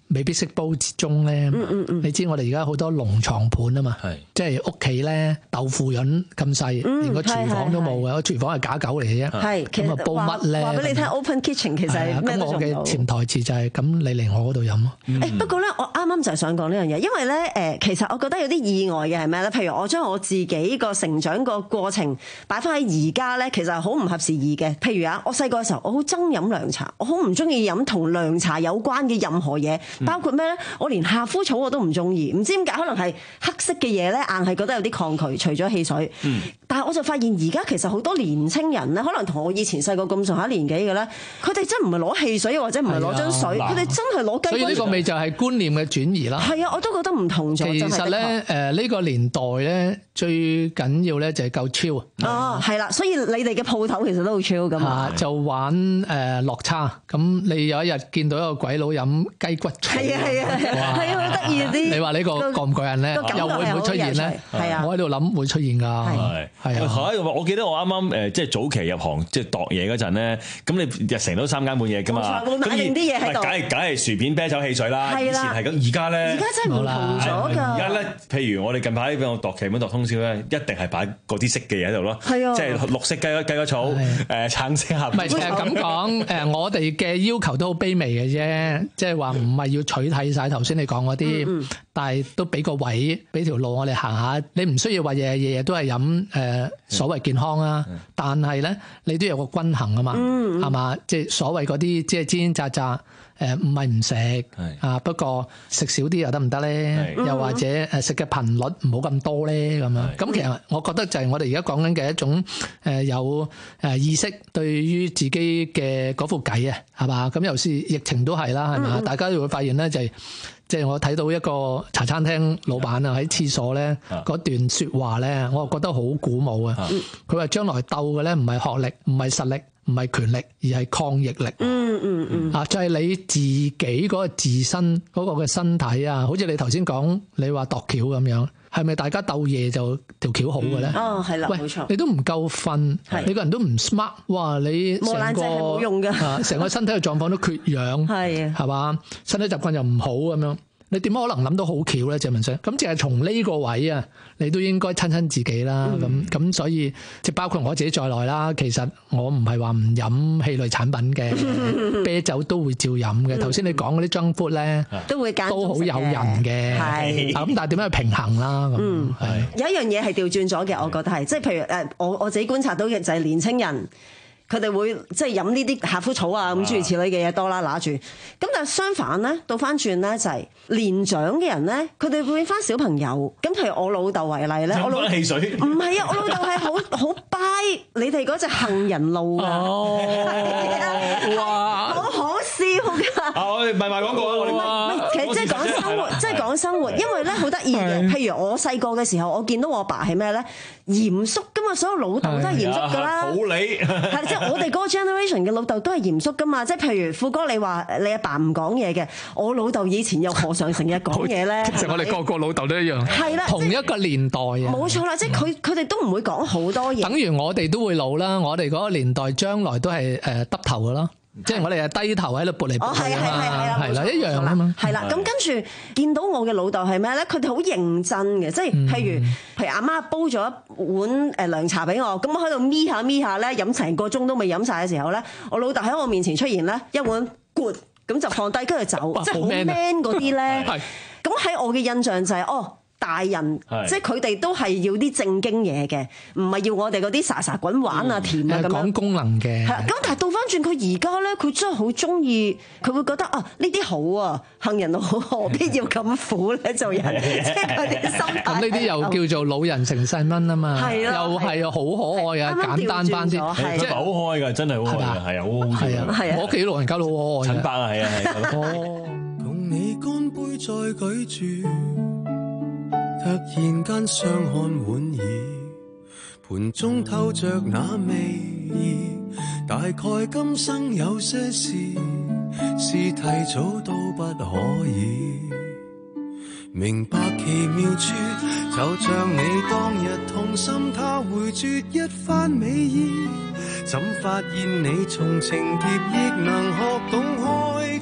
未必識煲之中咧。嗯嗯嗯，你知我哋而家好多農床盤啊嘛，即係屋企咧豆腐潤咁細，嗯、連個廚房都冇嘅，個廚房係假狗嚟嘅啫。係，咁啊煲乜咧？話俾你聽 ，open kitchen 其實係咩都做唔到。咁我嘅潛台詞就係、是、咁，你嚟我嗰度飲咯。誒、嗯欸，不過咧，我啱啱就係想講呢樣嘢，因為咧誒，其實我覺得有啲意外嘅係咩咧？譬如我將我自己個成長個過程擺翻喺而家咧，其實係好唔合時宜嘅。譬如啊，我細個嘅時候，我好憎飲涼茶，我好唔中意飲同涼茶有關嘅任何嘢，包括咩咧？我連夏枯草我都唔中意，唔知點解，可能係黑色嘅嘢咧，硬係覺得有啲抗拒，除咗汽水。嗯、但係我就發現而家其實好多年青人咧，可能同我以前細個咁上下年紀嘅咧，佢哋真唔係攞汽水，或者唔係攞樽水，佢哋真係攞雞骨。所以呢個咪就係觀念嘅轉移啦。係啊，我都覺得唔同咗。其實咧，誒呢個年代咧，最緊要咧就係夠超。哦，係啦，所以你哋嘅鋪頭其實都好超㗎嘛。就玩誒落差，咁你有一日見到一個鬼佬飲雞骨草。係啊係啊係啊，係好得意啲。你話呢個過唔過癮咧？又會唔會出現咧？係啊，我喺度諗會出現㗎。係係啊， 我記得我啱啱誒即係早期入行即係度嘢嗰陣咧，咁你日成都三更半夜㗎嘛。冇錯，買定啲嘢喺度。梗係梗係薯片、啤酒、汽水啦。以前係咁，而家咧，而家真係唔同咗㗎。而家咧，譬如我哋近排俾我度劇本度通宵咧，一定係擺嗰啲色嘅嘢喺度咯。係啊，即係綠色雞雞骨草，誒橙色合。唔係誒咁講誒，我哋嘅要求都好卑微嘅啫，即係話唔係要取締晒頭先你講嗰啲，嗯嗯、但係都俾個位，俾條路我哋行下。你唔需要話日日日日都係飲誒所謂健康啊，嗯、但係咧你都有個均衡啊嘛，係嘛、嗯？即係所謂嗰啲即係煎煎炸炸。誒唔係唔食啊，不過食少啲又得唔得咧？又或者誒食嘅頻率唔好咁多咧咁樣。咁其實我覺得就係我哋而家講緊嘅一種誒有誒意識對於自己嘅嗰副計啊，係嘛？咁尤其是疫情都係啦，係嘛？大家會發現咧就係即係我睇到一個茶餐廳老闆啊喺廁所咧嗰段説話咧，我覺得好鼓舞啊！佢話將來鬥嘅咧唔係學歷，唔係實力。唔係權力，而係抗逆力。嗯嗯嗯。啊，就係、是、你自己嗰個自身嗰個嘅身體啊，好似你頭先講，你話度橋咁樣，係咪大家鬥夜就條橋好嘅咧？哦，係啦，冇錯。你都唔夠瞓，你個人都唔 smart，哇！你成個冇用㗎，啊，成個身體嘅狀況都缺氧，係係嘛？身體習慣又唔好咁樣。你點可能諗到好巧咧？謝文生，咁淨係從呢個位啊，你都應該親親自己啦。咁咁、嗯，所以即係包括我自己在內啦。其實我唔係話唔飲氣類產品嘅，啤酒都會照飲嘅。頭先、嗯、你講嗰啲 junk food 咧，都會都好有人嘅。係咁，但係點樣去平衡啦？咁嗯，係有一樣嘢係調轉咗嘅，我覺得係即係譬如誒，我我自己觀察到嘅就係年青人。佢哋會即係飲呢啲夏枯草啊咁諸如此類嘅嘢多啦，拿住。咁但係相反咧，倒翻轉咧就係年長嘅人咧，佢哋會變翻小朋友。咁譬如我老豆為例咧，我老汽水唔係啊，我老豆係好好 buy 你哋嗰隻杏仁露㗎。哦，哇，好可笑㗎。啊，我哋唔係賣廣告啊，我哋唔係，其實即係講生活，即係講生活。因為咧好得意嘅，譬如我細個嘅時候，我見到我爸係咩咧？嚴肅㗎嘛，所有老豆都係嚴肅㗎啦。好理係即係我哋嗰個 generation 嘅老豆都係嚴肅㗎嘛。即係譬如富哥你話你阿爸唔講嘢嘅，我老豆以前又何嘗成日講嘢咧？其實我哋個個老豆都一樣，係啦，同一個年代啊。冇錯啦，即係佢佢哋都唔會講好多嘢。等於我哋都會老啦，我哋嗰個年代將來都係誒耷頭㗎啦。即係我哋係低頭喺度撥嚟撥去啊嘛，係啦，一樣啊嘛。係啦，咁跟住見到我嘅老豆係咩咧？佢哋好認真嘅，即係譬如譬如阿媽煲咗一碗誒涼茶俾我，咁我喺度搣下搣下咧，飲成個鐘都未飲晒嘅時候咧，我老豆喺我面前出現咧，一碗 good 咁就放低跟住走，即係好 man 嗰啲咧。咁喺我嘅印象就係哦。大人，即係佢哋都係要啲正經嘢嘅，唔係要我哋嗰啲沙沙滾玩啊、甜啊咁樣。講功能嘅。係咁但係倒翻轉，佢而家咧，佢真係好中意，佢會覺得啊，呢啲好啊，杏仁好，何必要咁苦咧？做人，即係佢哋心態。咁呢啲又叫做老人成細蚊啊嘛，又係好可愛啊，簡單翻啲，即係好可愛㗎，真係好可愛㗎，係啊，好好笑啊，係啊，我屋企老人家都好可愛。陳伯啊，係啊，係。哦。共你乾杯再舉住。突然間相看莞爾，盤中透着那味意，大概今生有些事是提早都不可以明白奇妙處，就像你當日痛心他回絕一番美意，怎發現你從情劫亦能學懂開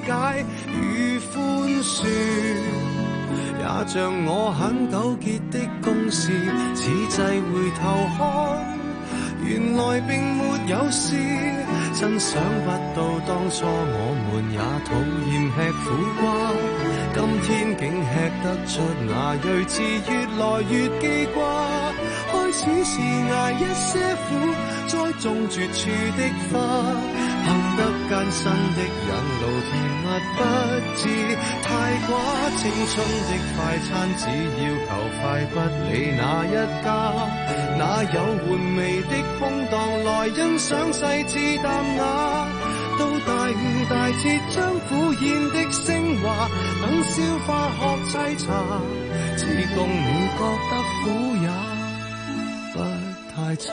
解與寬恕，也像我很糾結的公事，此際回頭看，原來並沒有事。真想不到當初我們也討厭吃苦瓜，今天竟吃得出那睿智，越來越記掛。開始是捱一些苦，栽種絕處的花，行得艱辛的引路，甜蜜不知太寡。青春的快餐只要求快，不理哪一家，哪有玩味的空檔來欣賞細緻淡雅。到大悟大徹將苦宴的升華，等消化學沏茶，只供你覺得苦也不太差。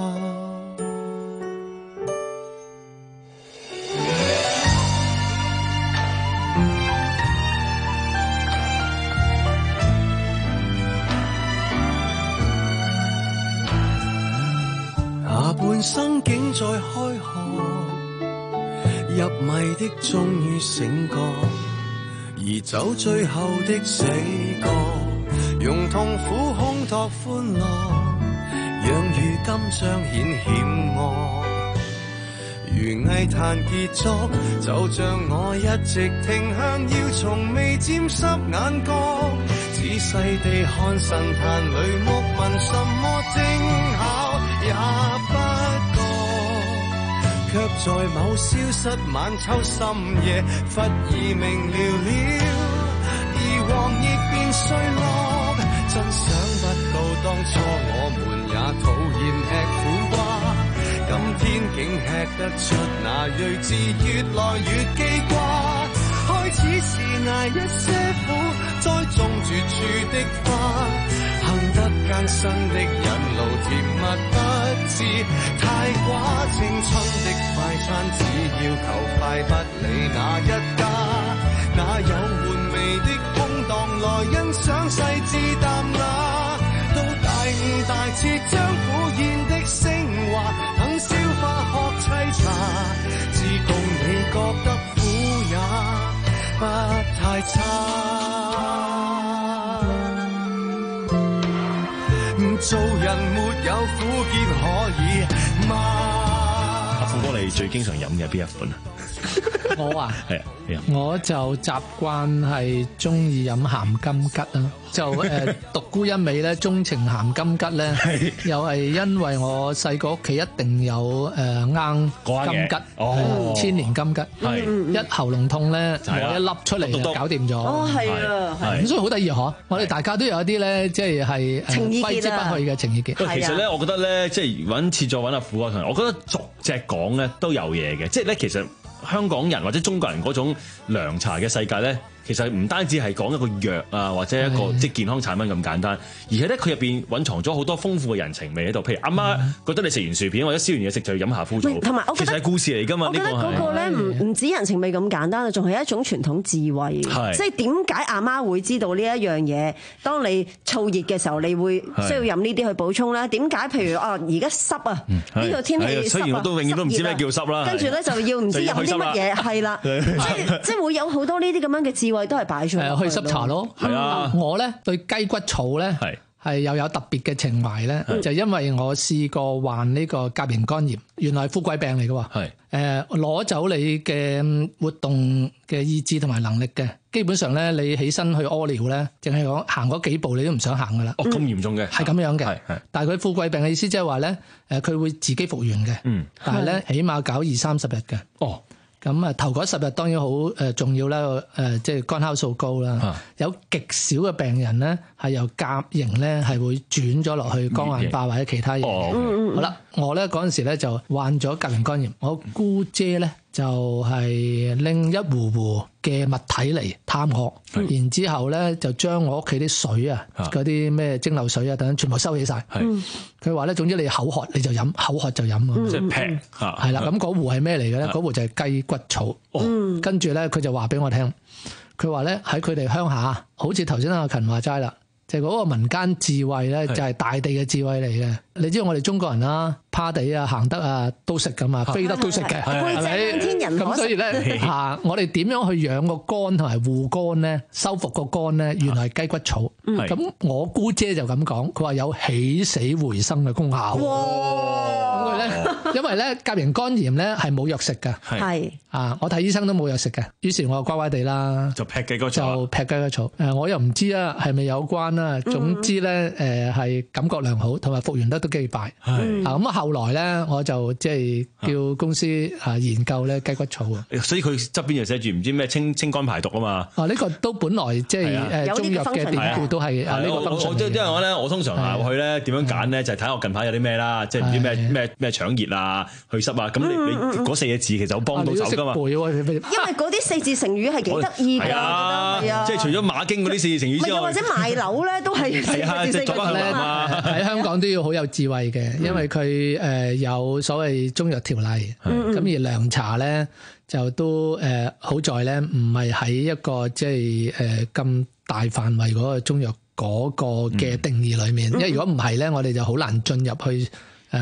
下半生竟在開學，入迷的終於醒覺，而走最後的死角，用痛苦烘托歡樂，讓如今彰顯險惡。如藝壇傑作，就像我一直停向，要從未沾濕眼角，仔細地看神壇裏木紋，什麼精巧也不覺，卻在某消失晚秋深夜，忽而明了了，而黃葉變碎落。真想不到當初我們也討厭吃苦瓜，今天竟吃得出那睿智，越來越記掛。開始是捱一些苦，栽種絕處的花，行得艱辛的引路，甜蜜不知太寡。青春的快餐只要求快，不理哪一家，哪有玩味的空檔來欣賞細緻淡雅。到大悟大徹將苦宴的升華，等消化學沏茶，只供你覺得苦也不太差。做人沒有苦澀可以嗎？ 阿鳳哥，你最經常飲嘅邊一款啊？ 我啊， 係啊，係啊， 我就習慣係中意飲鹹金桔啦。就誒獨沽一味咧，鍾情鹹金桔咧，又係因為我細個屋企一定有誒罌金桔， 哦， 千年金桔，一喉嚨痛咧，攞一粒出嚟就搞掂咗。 哦，係啊，係。 咁所以好得意嗬！我哋大家都有一啲咧，即係係揮之不去嘅情意結。 其實咧，我覺得咧，即係揾次再揾阿富哥同，我覺得逐隻講咧都有嘢嘅。即係咧，其實香港人或者中國人嗰種涼茶嘅世界咧，其實唔單止係講一個藥啊，或者一個即係健康產品咁簡單，而係咧佢入邊蘊藏咗好多豐富嘅人情味喺度。譬如阿媽覺得你食完薯片或者燒完嘢食就要飲夏枯草， 同埋我覺得其實係故事嚟㗎嘛。 我覺得嗰個咧唔唔止人情味咁簡單啊，仲係一種傳統智慧。即係點解阿媽會知道呢一樣嘢？當你燥熱嘅時候，你會需要飲呢啲去補充咧？點解？譬如啊，而家濕啊，呢個天氣濕啊， 雖然我都永遠都唔知咩叫濕啦。 跟住咧就要唔知飲啲乜嘢，係啦，即係即係會有好多呢啲咁樣嘅智慧都係擺出嚟。 去濕茶咯，係啊！我咧對雞骨草咧係係又有特別嘅情懷咧，就因為我試過患呢個甲型肝炎，原來係富貴病嚟嘅喎。係誒攞走你嘅活動嘅意志同埋能力嘅，基本上咧你起身去屙尿咧，淨係講行嗰幾步你都唔想行噶啦。 哦，咁嚴重嘅， 係咁樣嘅。係係。但係佢富貴病嘅意思即係話咧，誒佢會自己復原嘅。嗯。但係咧，起碼搞二三十日嘅。哦。咁啊，頭嗰十日當然好誒重要啦，誒即係肝酵素高啦。啊、有極少嘅病人咧，係由甲型咧係會轉咗落去肝硬化或者其他嘢。哦嗯、好啦，我咧嗰陣時咧就患咗甲型肝炎，我姑姐咧就係拎一壺壺嘅物體嚟探我，是然之後咧就將我屋企啲水啊，嗰啲咩蒸餾水啊等等全部收起晒。佢話咧，總之你口渴你就飲，口渴就飲。 即係劈嚇。係啦，咁嗰壺係咩嚟嘅咧？嗰壺就係雞骨草。嗯、跟住咧，佢就話俾我聽，佢話咧喺佢哋鄉下，好似頭先阿勤話齋啦， 就係嗰個民間智慧咧，就係大地嘅智慧嚟嘅。你知道我哋中國人啦，趴地啊、行得啊都食噶嘛，飛得都食嘅，係咪？ 天人咁所以咧嚇，我哋點樣去養個肝同埋護肝咧，修復個肝咧？原來係雞骨草。咁我姑姐就咁講，佢話有起死回生嘅功效。咁佢咧，因為咧甲型肝炎咧係冇藥食嘅，係啊，我睇醫生都冇藥食嘅。於是我就乖乖地啦，就劈雞骨草，就劈雞骨草。誒，我又唔知啊，係咪有關啦？總之咧，誒係感覺良好，同埋復原得都幾快。係啊，咁啊後來咧，我就即係叫公司啊研究咧雞骨草啊。 所以佢側邊就寫住唔知咩清清肝排毒啊嘛。 啊，呢個都本來即係誒中藥嘅典故都係啊呢個方我即係因為我咧，我通常行去咧點樣揀咧，就係睇我近排有啲咩啦，即係唔知咩咩咩腸熱啊、去濕啊。咁你你嗰四隻字其實好幫到手噶嘛。 因為嗰啲四字成語係幾得意㗎，係啊， 即係除咗馬經嗰啲四字成語之外， 或者賣樓咧都係四字成語咧。 喺香港都要好有智慧嘅，因為佢誒有所謂中藥條例，咁而涼茶咧就都誒好在咧唔係喺一個即係誒咁大範圍嗰個中藥嗰個嘅定義裏面，因為如果唔係咧，我哋就好難進入去誒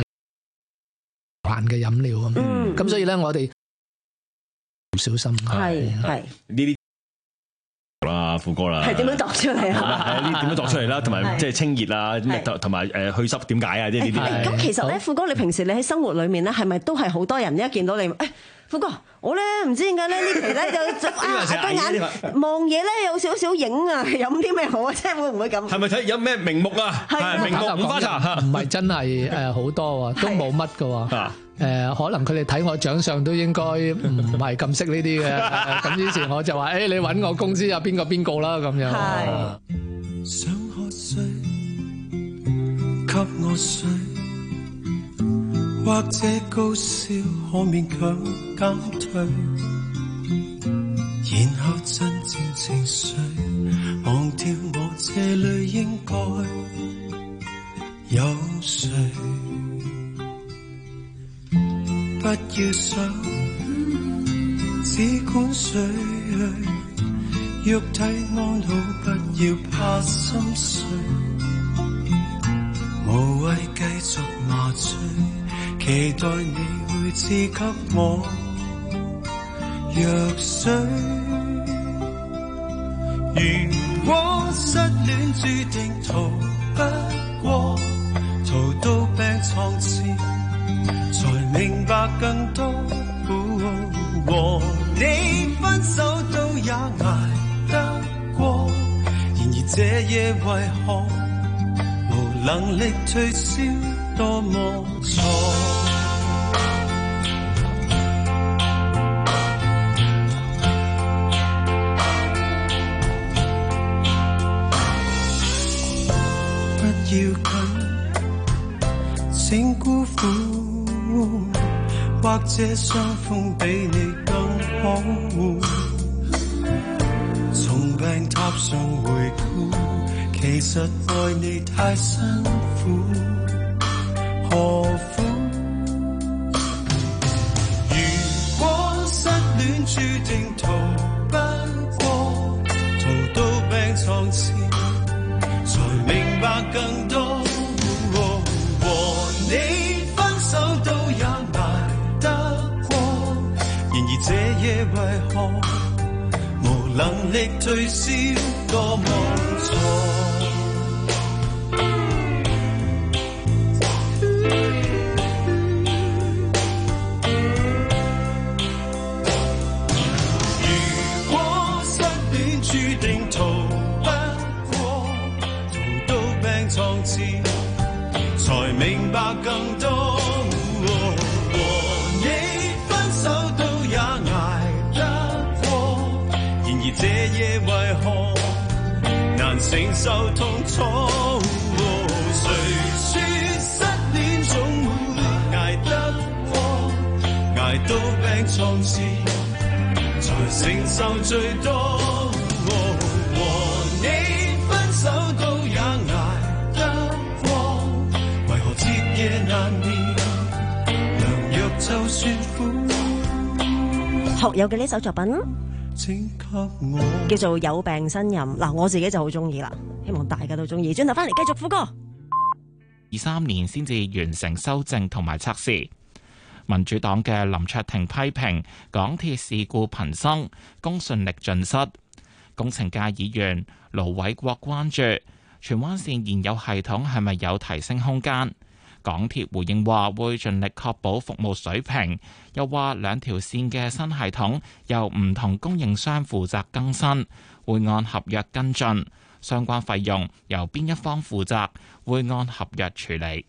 環嘅飲料咁，咁所以咧我哋小心係係呢啲。啦，副歌啦， 係點樣度出嚟啊？ 係呢點樣度出嚟啦？同埋即係清熱啊，同埋誒去濕點解啊？即係呢啲。 咁其實咧，副歌你平時你喺生活裏面咧，係咪都係好多人一見到你誒？副哥，我咧唔知點解咧呢期咧就啊個眼望嘢咧有少少影啊，飲啲咩好啊？即係會唔會咁？ 係咪睇有咩名目啊？係名目五花茶， 唔係真係誒好多喎，都冇乜㗎喎。誒可能佢哋睇我長相都應該唔係咁識呢啲嘅。咁於是我就話：誒你揾我公司有邊個邊個啦咁樣。 想喝水，給我水。或者高燒可勉強減退，然後鎮靜情緒，忘掉我這裏應該有誰。不要想，只管睡去，肉體安好，不要怕心碎，無謂繼續麻醉。期待你會賜給我藥水。如果失戀注定逃不過，逃到病床前，才明白更多。和你分手都也捱得過，然而這夜為何無能力退燒？多麼錯，不要緊，請辜負，或者傷風比你更可惡。從病榻上回顧，其實愛你太辛苦。何苦？如果失戀注定逃不過，逃到病床前，才明白更多。哦、和你分手都也捱得過，然而這夜為何無能力退燒？多麼錯。才明白更多、哦，和你分手都也捱得過，然而這夜為何難承受痛楚？哦、誰說失戀總會捱得過？捱到病床前才承受最多、哦，和你分手都也捱。 學友嘅呢首作品， 請給我。 叫做有病呻吟嗱，我自己就好中意啦，希望大家都中意。轉頭翻嚟繼續副歌。 二三年先至完成修正同埋測試。民主黨嘅林卓廷批評港鐵事故頻生，公信力盡失。工程界議員盧偉國關注荃灣線現有系統係咪有提升空間。港鐵回應話會盡力確保服務水平，又話兩條線嘅新系統由唔同供應商負責更新，會按合約跟進，相關費用由邊一方負責，會按合約處理。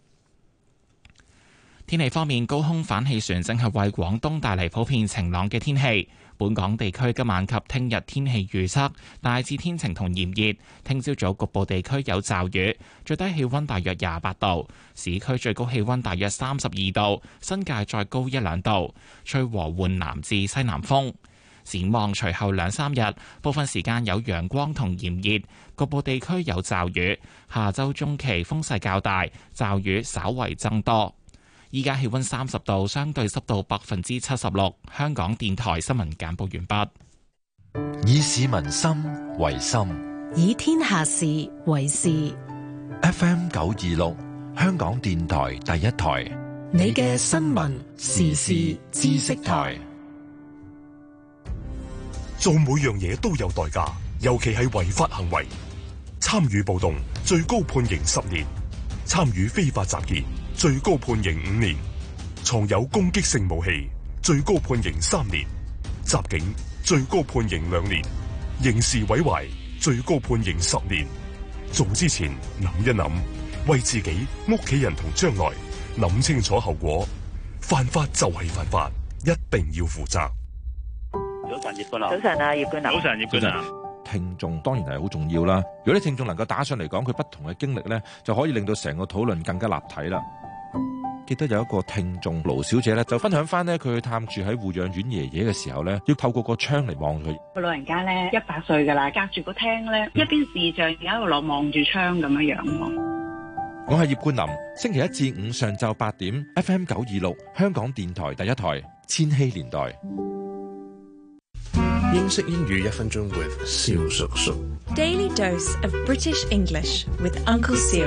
天氣方面，高空反氣旋正係為廣東帶嚟普遍晴朗嘅天氣。本港地區今晚及聽日天氣預測大致天晴同炎熱，聽朝早局部地區有驟雨，最低氣溫大約廿八度，市區最高氣溫大約三十二度，新界再高一兩度，吹和緩南至西南風。展望隨後兩三日，部分時間有陽光同炎熱，局部地區有驟雨。下週中期風勢較大，驟雨稍為增多。依家氣溫三十度，相對濕度百分之七十六。香港電台新聞簡報完畢。 以市民心為心， 以天下事為事。 F M 九二六，香港電台第一台， 你嘅新聞時事知識台。 做每樣嘢都有代價，尤其係違法行為。參與暴動，最高判刑十年；參與非法集結，最高判刑五年；藏有攻擊性武器，最高判刑三年；襲警，最高判刑兩年；刑事毀壞，最高判刑十年。做之前諗一諗，為自己、屋企人同將來諗清楚後果。犯法就係犯法，一定要負責。 早晨，葉冠霖。 早晨啊，葉冠霖。 早晨，葉冠霖。 聽眾當然係好重要啦。如果啲聽眾能夠打上嚟講佢不同嘅經歷呢，就可以令到成個討論更加立體啦。記得有一個聽眾盧小姐呢，就分享翻呢，佢去探住喺護養院爺爺嘅時候呢，要透過個窗嚟望佢。 個老人家呢，一百歲噶啦，隔住個廳呢，一邊視像，而喺度落望住窗咁樣樣。 我係葉冠霖，星期一至五上晝八點 F M 九二六香港電台第一台千禧年代。 英式英語一分鐘 with 蕭叔叔。 Daily dose of British English with Uncle Seal。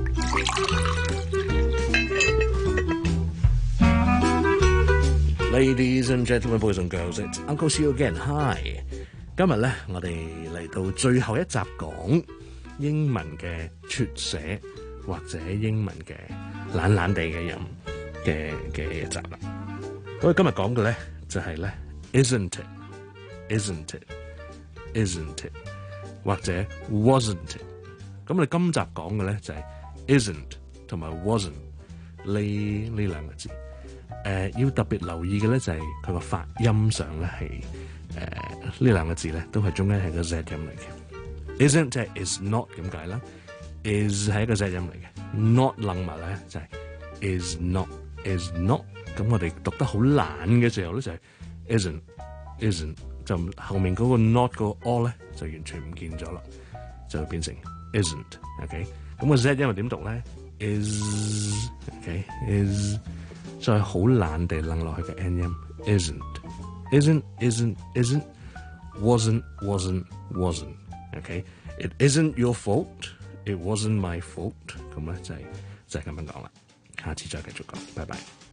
Ladies and gentlemen, boys and girls, it's Uncle Seal again. Hi， 今日咧我哋嚟到最後一集講英文嘅猝寫或者英文嘅懶懶地嘅人嘅嘅一集啦。我哋今日講嘅咧就係咧 isn't it。Isn't it? Isn't it? 或者 wasn't it? 咁我哋今集講嘅咧就係 isn't 同埋 wasn't 呢呢兩個字。誒、呃、要特別留意嘅咧就係佢個發音上咧係誒呢兩個字咧都係中間係個 Z 音嚟嘅。Isn't 即係 is not 咁解啦 ，is 係一個 Z 音嚟嘅 ，not 楞埋咧就係 is not is not。咁我哋讀得好懶嘅時候咧就係 isn't isn't。就後面嗰個 not 嗰個 all 咧就完全唔見咗啦，就變成 isn't，OK， 咁個 Z 因為點讀咧 is，OK is， 再好懶地楞落去嘅 N 音 isn't，isn't isn't isn't wasn't wasn't wasn't，OK，it isn't your fault，it wasn't my fault， 咁咧就係就係咁樣講啦，下次再繼續講，拜拜。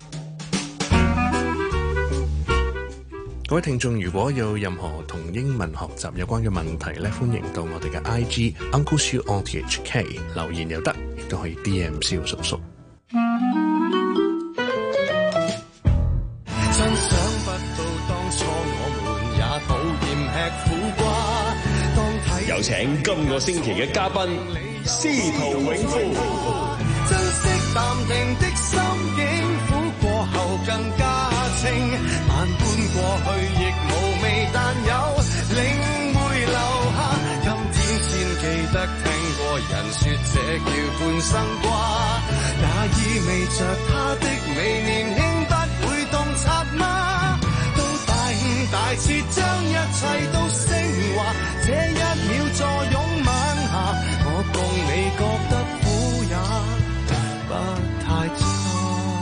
各位聽眾，如果有任何同英文學習有關嘅問題咧，歡迎到我哋嘅 I G Uncle Siu on T H K 留言又得，亦都可以 D M 蕭叔叔。 真想不到當初我們也討厭吃苦瓜。當睇有請今個星期嘅嘉賓司徒永富。 珍惜淡定的心境，苦過後更加清。萬般過去亦無味，但有領會留下。今天先記得聽過人說這叫半生瓜，也意味着他的美年輕不會洞察嗎？到大悟大徹將一切都升華，這一秒坐擁晚霞，我共你覺得苦也不太差。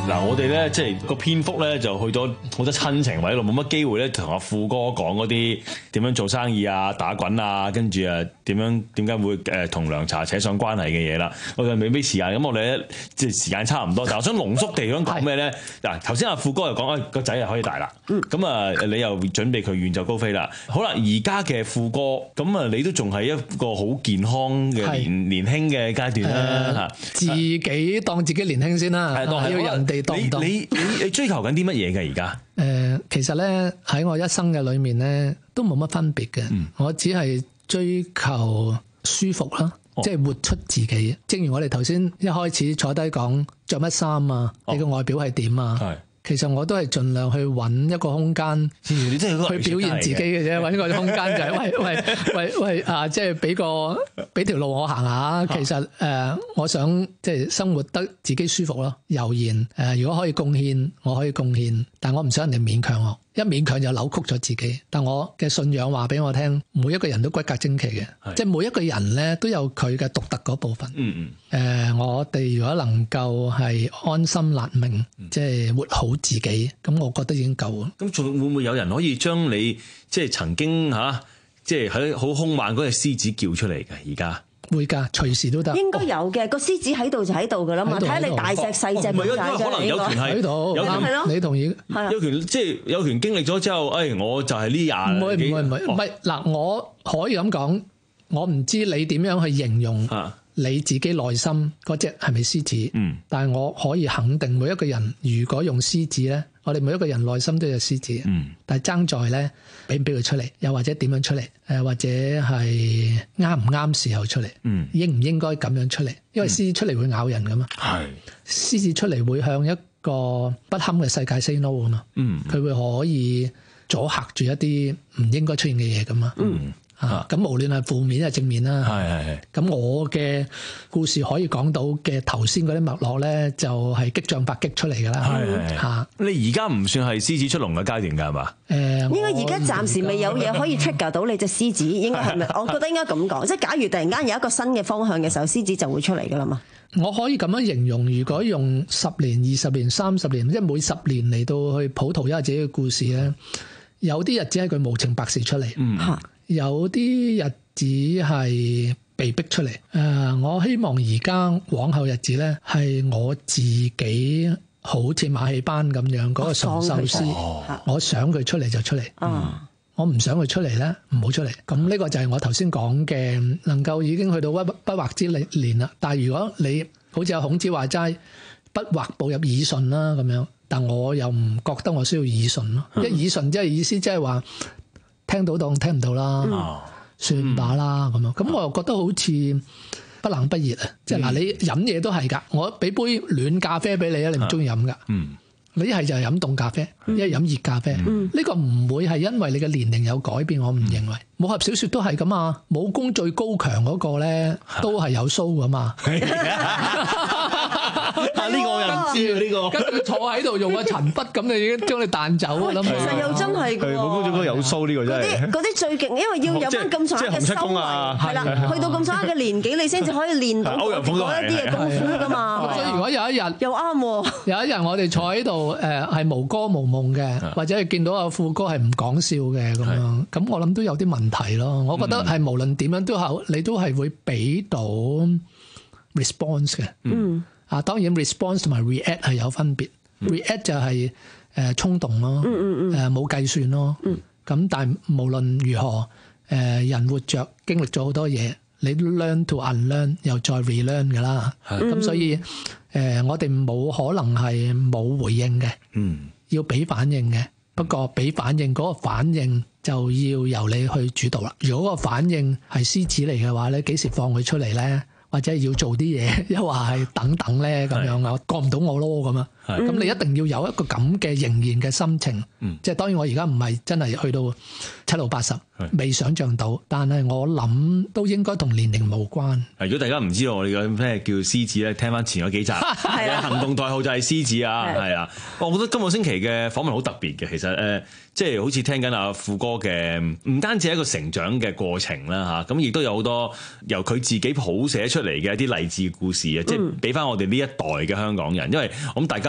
嗱，我哋咧即係個篇幅咧就去咗好多親情位度，冇乜機會咧同阿富哥講嗰啲點樣做生意啊、打滾啊，跟住啊點樣點解會誒同涼茶扯上關係嘅嘢啦。我哋未必時間，咁我哋咧即係時間差唔多，但係我想濃縮地想講咩咧？嗱，頭先阿富哥又講，誒個仔又可以大啦，咁啊你又準備佢遠就高飛啦。好啦，而家嘅富哥，咁啊你都仲係一個好健康嘅年年輕嘅階段啦嚇， 自己當自己年輕先啦，要人哋當唔當？ 你你你追求緊啲乜嘢嘅而家？ 誒，其實咧喺我一生嘅裏面咧，都冇乜分別嘅。嗯、我只係追求舒服啦，哦、即係活出自己。正如我哋頭先一開始坐低講着乜衫啊，哦、你個外表係點啊？係。其實我都係盡量去揾一個空間， 你真係去表現自己嘅啫。揾個空間就係喂喂喂喂啊！即係俾個俾條路我行下。其實誒、呃，我想即係生活得自己舒服咯。悠然誒、呃，如果可以貢獻，我可以貢獻，但我唔想人哋勉強我。一勉強就扭曲咗自己。但我嘅信仰話俾我聽，每一個人都骨骼精奇嘅，即係每一個人咧都有佢嘅獨特嗰部分。嗯嗯。誒、呃，我哋如果能夠係安心立命，嗯、即係活好自己，咁我覺得已經夠。 咁仲會唔會有人可以將你即係曾經嚇、啊，即係喺好兇猛嗰隻獅子叫出嚟嘅？而家會㗎，隨時都得。 應該有嘅，個獅子喺度就喺度㗎啦嘛。睇下你大隻細隻咁大啫。 可能有權係喺度， 有權你同意？ 有權即係有權經歷咗之後，誒我就係呢廿。 唔會唔會唔會，唔係嗱，我可以咁講，我唔知你點樣去形容你自己內心嗰隻係咪獅子？嗯，但係我可以肯定，每一個人如果用獅子咧，我哋每一個人內心都有獅子。嗯，但係爭在咧，俾唔俾佢出嚟，又或者點樣出嚟？誒，或者係啱唔啱時候出嚟？嗯，應唔應該咁樣出嚟？因為獅子出嚟會咬人噶嘛。係、嗯，獅子出嚟會向一個不堪嘅世界 say no 啊嘛。嗯，佢會可以阻嚇住一啲唔應該出現嘅嘢噶嘛。嗯。啊！咁無論係負面定係正面啦，係係係。咁我嘅故事可以講到嘅頭先嗰啲脈絡咧，就係激將法激出嚟㗎啦。係係係。你而家唔算係獅子出籠嘅階段㗎係嘛？ 誒， 應該而家暫時未有嘢可以 trigger 到你隻獅子，應該係咪？我覺得應該咁講，即係假如突然間有一個新嘅方向嘅時候，獅子就會出嚟㗎啦嘛。 我可以咁樣形容，如果用十年、二十年、三十年，即係每十年嚟到去譜圖一下自己嘅故事咧，有啲日子係佢無情白事出嚟。嗯。有啲日子係被逼出嚟，誒、呃，我希望而家往後日子咧，係我自己好似馬戲班咁樣嗰、那個馴獸師，哦、我想佢出嚟就出嚟，嗯、我唔想佢出嚟咧，唔好出嚟。咁呢個就係我頭先講嘅，能夠已經去到不不惑之年啦。但係如果你好似有孔子話齋，不惑步入耳順啦咁樣，但我又唔覺得我需要耳順咯，嗯、一耳順即係意思即係話。聽到當聽唔到啦，嗯、算罷啦咁樣。咁、嗯、我又覺得好似不冷不熱啊！即係嗱，你飲嘢都係㗎。我俾杯暖咖啡俾你啊，你唔中意飲㗎。嗯，你一係就係飲凍咖啡，一係飲熱咖啡。呢、嗯、個唔會係因為你嘅年齡有改變，我唔認為。武俠小説都係咁啊，武功最高強嗰個咧都係有鬚㗎嘛。啊！呢個我又唔知啊，呢個跟住坐喺度用個塵筆咁，你已經將你彈走㗎啦嘛。 其實又真係㗎喎。 武功最高有鬚呢個真係。 嗰啲最勁，因為要有翻咁長嘅修為，係啦，去到咁長嘅年紀，你先至可以練到嗰一啲嘅功夫㗎嘛。 所以如果有一日又啱喎， 有一日我哋坐喺度誒係無歌無夢嘅，或者係見到阿富哥係唔講笑嘅咁樣，咁我諗都有啲問題咯。我覺得係無論點樣都好，你都係會俾到 response 嘅。嗯。啊，當然 response 同埋 react 係有分別。嗯、react 就係誒衝動咯，誒冇計算咯。咁、嗯、但係無論如何，誒、呃、人活着經歷咗好多嘢，你 learn to unlearn 又再 relearn 㗎啦。咁、嗯、所以誒、呃、我哋冇可能係冇回應嘅，嗯、要俾反應嘅。不過俾反應嗰、嗰個反應就要由你去主導啦。如果個反應係獅子嚟嘅話咧，幾時放佢出嚟咧？或者要做啲嘢，又話係等等咧咁樣啊，過唔到我咯咁啊。咁你一定要有一個咁嘅仍然嘅心情。嗯、即係當然我而家唔係真係去到七老八十，未想像到，但係我諗都應該同年齡無關。 如果大家唔知道我哋嘅咩叫獅子咧，聽翻前嗰幾集，行動代號就係獅子啊，係啊。我覺得今個星期嘅訪問好特別嘅，其實誒。呃即係好似聽緊阿富哥嘅，唔單止係一個成長嘅過程啦嚇，咁亦都有好多由佢自己譜寫出嚟嘅一啲勵志故事啊！嗯、即係俾翻我哋呢一代嘅香港人，因為我諗大家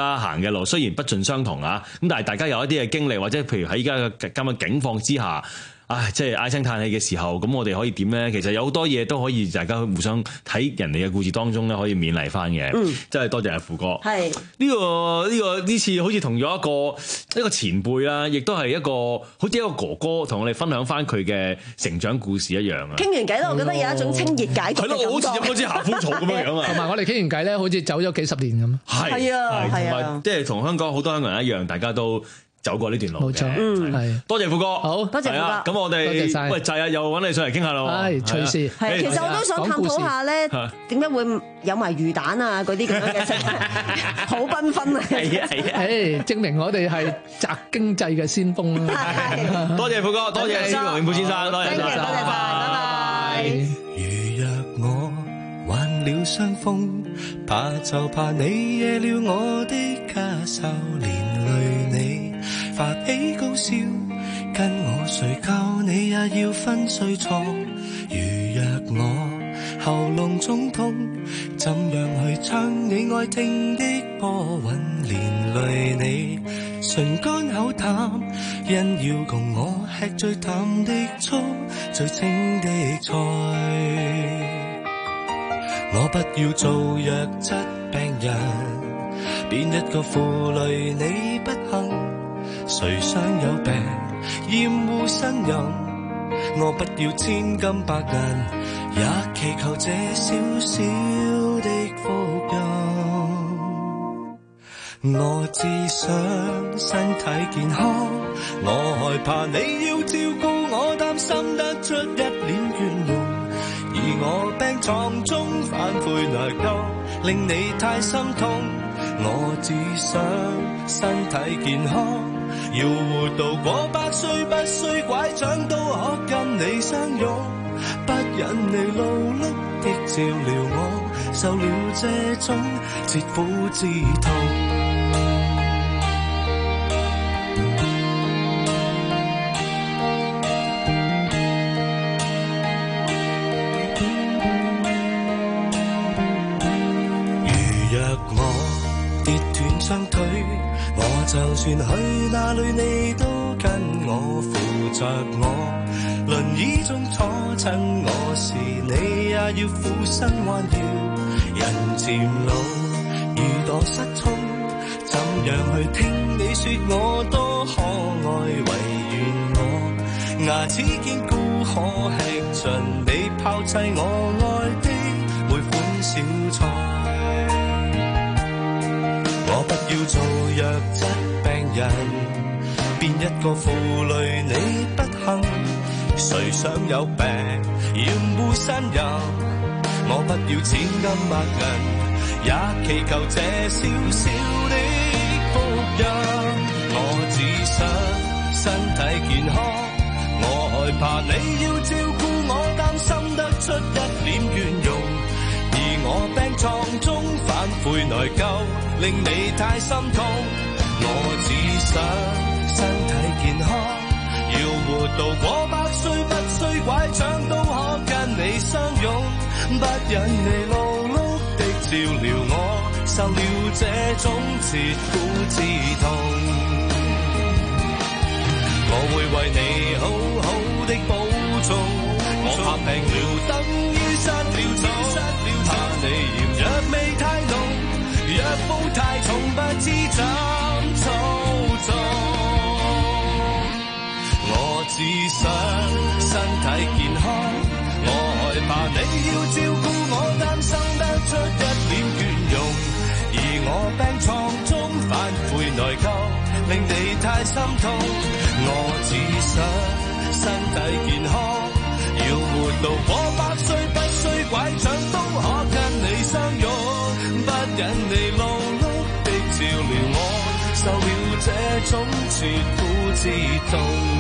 家行嘅路，雖然不盡相同啊，咁但係大家有一啲嘅經歷，或者譬如喺依家嘅咁嘅境況之下。唉，即係唉聲嘆氣嘅時候，咁我哋可以點咧？其實有好多嘢都可以大家互相睇人哋嘅故事當中咧，可以勉勵翻嘅。嗯，真係多謝阿富哥。係呢、呢個呢、呢個呢次好似同咗一個一個前輩啦，亦都係一個好似一個哥哥同我哋分享翻佢嘅成長故事一樣啊！ 傾完偈咧，我覺得有一種清熱解毒嘅感覺。係咯，好似飲咗支夏枯草咁樣樣啊！ 同埋我哋傾完偈咧，好似走咗幾十年咁。 係係啊，係啊， 即係同香港好多香港人一樣，大家都走過呢段路嘅。 冇錯，嗯，係多謝富哥， 好多謝富哥。 咁我哋喂就係又揾你上嚟傾下咯。 係隨時。 係，其實我都想探討下咧，點解會有埋魚蛋啊嗰啲咁樣嘅食物，好繽紛啊！ 係啊係啊， 誒，證明我哋係宅經濟嘅先鋒啦。 多謝富哥，多謝司徒永富先生，多謝多謝， 多謝晒，拜拜。 如若我患了傷風，怕就怕你惹了我的家愁，連累你發起高燒，跟我睡覺你也要分睡床。如若我喉嚨中痛，怎樣去唱你愛聽的波韻，連累你唇乾口淡，因要共我吃最淡的醋，最清的菜。我不要做弱質病人，邊一個負累你不幸？誰想有病厭惡呻吟？我不要千金百銀，也祈求這小小的福音。我只想身體健康，我害怕你要照顧我，擔心得出一臉怨容。而我病床中反悔內疚，令你太心痛。我只想身體健康，要活到過百歲，不需拐杖都可跟你相擁。不忍你勞碌的照料我，受了這種切膚之痛。雙腿，我就算去哪裏，你都跟我扶着我。輪椅中坐親我時，你也要俯身彎腰。人漸老，如墮失聰，怎樣去聽你說我多可愛？唯願我牙齒堅固，可吃盡你拋棄我愛的每款小菜。我不要做弱質病人，邊一個負累你不幸？誰想有病厭惡呻吟？我不要千金百銀，也祈求這小小的福音。我只想身體健康，我害怕你要照顧我，擔心得出一臉怨容。而我病床中反悔內疚，令你太心痛。我只想身體健康，要活到過百歲，不需拐杖都可跟你相擁。不忍你勞碌的照料我，受了這種切膚之痛。我會為你好好的保重，我怕病了等於失了蹤。怕你嫌藥味太濃，藥布太重，不知怎操縱。我只想身體健康，我害怕你要照顧我，擔心得出一臉倦容。而我病床中反悔內疚，令你太心痛。我只想身體健康，要活到過百歲，不需拐杖都可跟你相擁。不忍你勞碌的照料我，受了這種切膚之痛。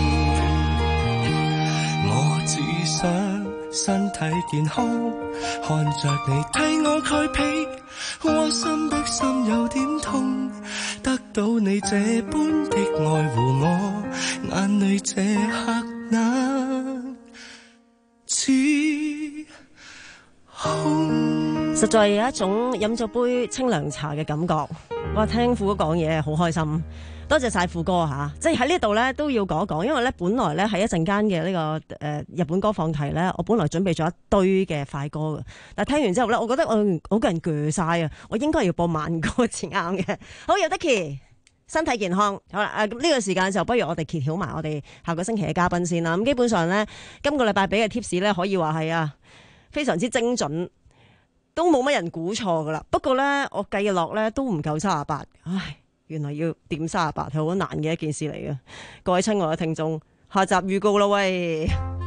我只想身體健康，看着你替我蓋被，窩心的心有點痛。得到你這般的愛護我，眼淚這刻難自控。 實在有一種飲咗杯清涼茶嘅感覺。 哇！聽富哥講嘢好開心，多謝晒富哥嚇。即係喺呢度咧都要講一講，因為咧本來咧喺一陣間嘅呢個誒、呃、日本歌放題咧，我本來準備咗一堆嘅快歌嘅，但係聽完之後咧，我覺得我我個人鋸晒啊！我應該要播慢歌先啱嘅。好，有得琪，身體健康。好啦，誒咁呢個時間就不如我哋揭曉埋我哋下個星期嘅嘉賓先啦。咁基本上咧，今個禮拜俾嘅 tips 咧，可以話係啊非常之精準。都冇乜人估錯噶啦，不過咧我計落咧都唔夠三十八，唉，原來要點三十八係好難嘅一件事嚟嘅。各位親愛嘅聽眾，下集預告啦喂！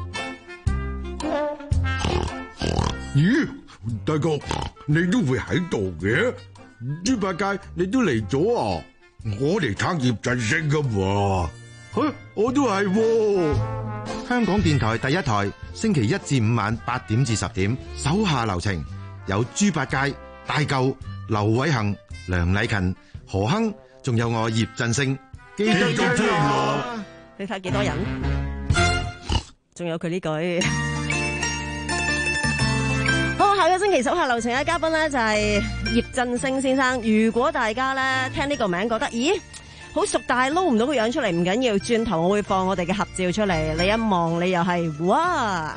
咦，大哥你都會喺度嘅？豬八戒你都嚟咗啊？我嚟撐葉振聲噶喎，吓我都係喎。 香港電台第一台，星期一至五晚八點至十點，手下留情。有豬八戒、大舊、劉偉恒、梁禮勤、何亨，仲有我葉振聲。記得聽我。 你睇幾多人？仲有佢呢句。好，下個星期手下留情嘅嘉賓咧就係葉振聲先生。如果大家咧聽呢個名覺得，咦好熟，但係撈唔到個樣出嚟，唔緊要，轉頭我會放我哋嘅合照出嚟，你一望你又係哇！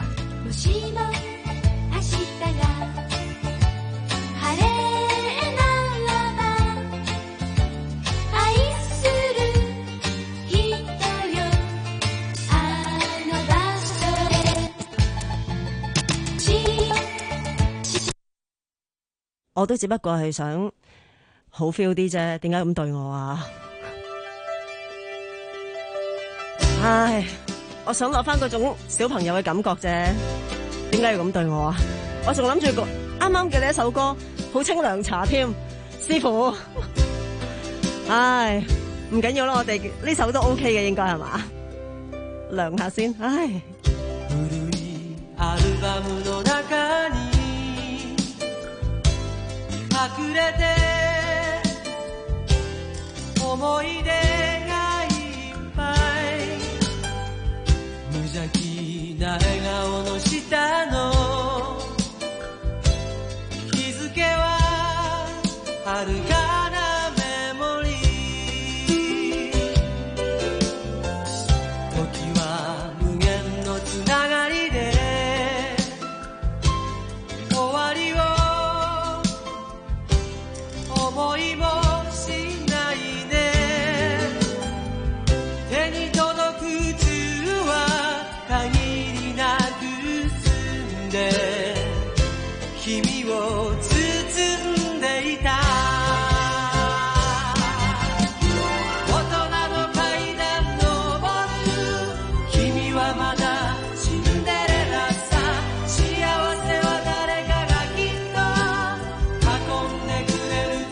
我都只不過係想好 feel 啲啫，點解咁對我啊？唉，我想攞翻嗰種小朋友嘅感覺啫，點解要咁對我啊？我仲諗住個啱啱嘅呢一首歌好清涼茶添，師傅。唉，唔緊要啦，我哋呢首都 OK 嘅，應該係嘛？涼下先，唉。 隠れて思い出がいっぱい無邪気な笑顔の下の日付は遥かなメモリー時は無限のつながりで終わりを思いもしないね手に届く中は限りなく澄んで君を包んでいた大人の階段登る君はまだシンデレラさ幸せは誰かがきっと運んでくれる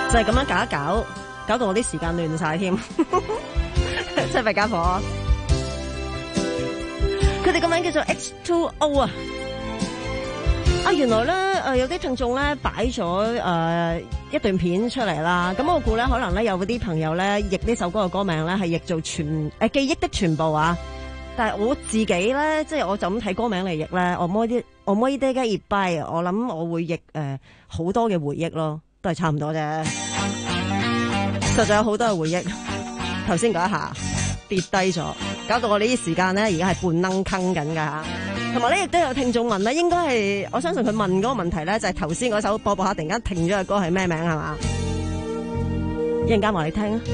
就係咁樣搞一搞，搞到我啲時間亂晒添，真係弊家伙。佢哋個名叫做 H two O 啊！啊，原來咧誒、呃、有啲聽眾咧擺咗誒一段片出嚟啦。咁我估咧可能咧有嗰啲朋友咧譯呢首歌嘅歌名咧係譯做全誒、呃、記憶的全部啊。但係我自己咧，即係我就咁睇歌名嚟譯咧，我摸啲我摸啲嘅熱拜，我諗我會譯誒好多嘅回憶咯，都係差唔多啫。實在有好多嘅回憶，頭先嗰一下跌低咗，搞到我呢啲時間咧而家係半愣坑緊噶。同埋咧亦都有聽眾問咧，應該係我相信佢問嗰個問題咧，就係頭先嗰首播播下突然間停咗嘅歌係咩名係嘛？一陣間話你聽啊！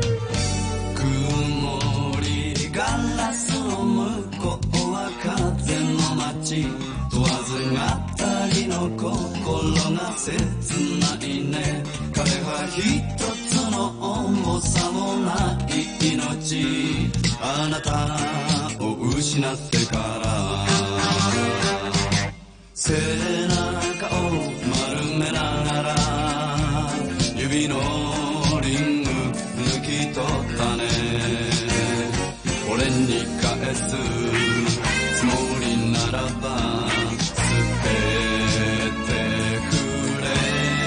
ガラスの向こうは風の街問わず語りの心が切ないね彼は一つの重さもない命あなたを失ってから背中を丸めながら指のリング抜き取ったね俺に返すつもりならば捨ててくれ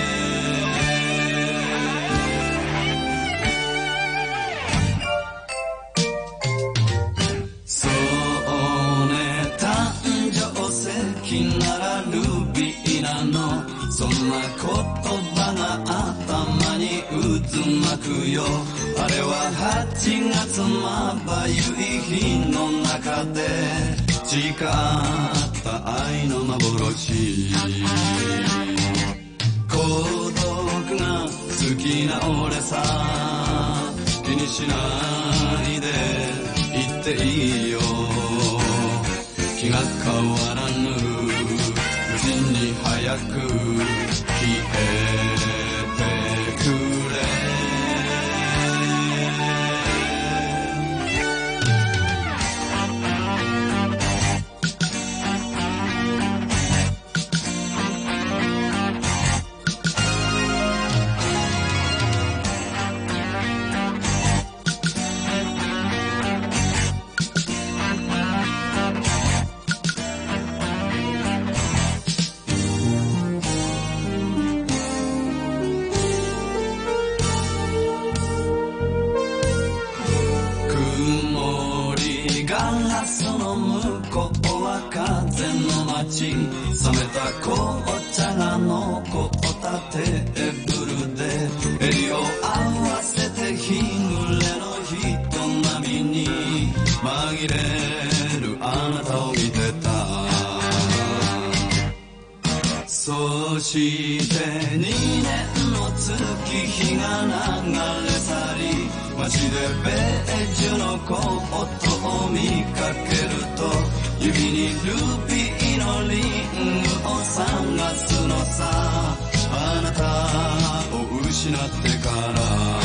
そうね誕生石ならルビーなのそんな言葉が頭に渦巻くよあれははちがつまばゆい日の中で誓った愛の幻孤独が好きな俺さ気にしないで言っていいよ気が変わらぬ無事に早く消えてくれ冷めた紅茶が残ったテーブルで襟を合わせて日暮れの人波に紛れるあなたを見てたそしてにねんの月日が流れ去り街でベージュのコートを見かけると指にルビーのリングを探すのさあなたを失ってから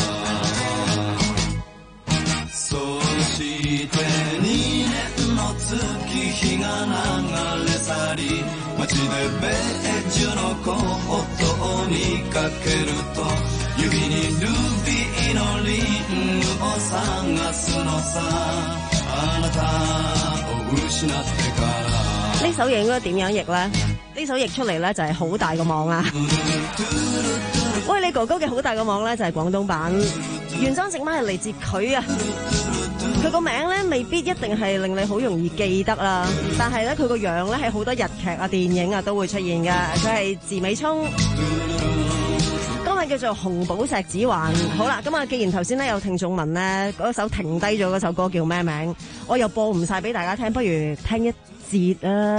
そしてにねんの月日が流れ去り街でベージュのコートを見かけると指にルビーのリングを探すのさあなたを失ってから呢首嘢應該點樣譯咧？呢首譯出嚟咧就係好大個網啊！喂，你哥哥嘅好大個網咧就係廣東版，原裝直碼係嚟自佢啊！佢個名咧未必一定係令你好容易記得啦，但係咧佢個樣咧喺好多日劇啊、電影啊都會出現㗎。佢係字尾聰，歌名叫做《紅寶石指環》。好啦，咁啊，既然頭先咧有聽眾問咧嗰首停低咗嗰首歌叫咩名，我又播唔晒俾大家聽，不如聽一節啊！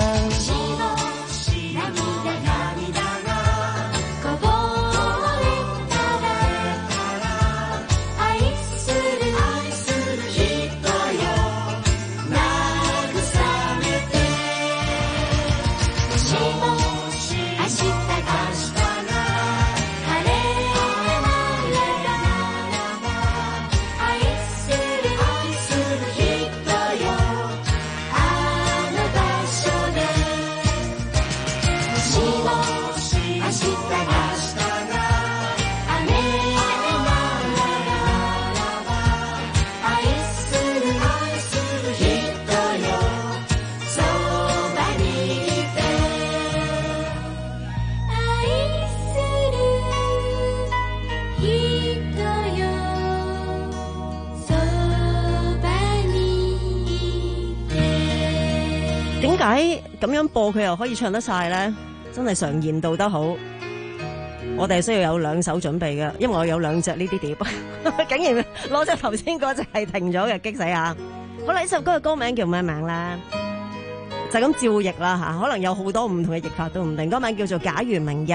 解咁樣播佢又可以唱得晒咧？真係常言道得好，我哋需要有兩手準備嘅，因為我有兩隻呢啲碟，竟然攞咗頭先嗰隻係停咗嘅，激死啊！好啦，呢首歌嘅歌名叫咩名咧？就咁照譯啦吓，可能有好多唔同嘅譯法都唔定。歌名叫做《假如明日》。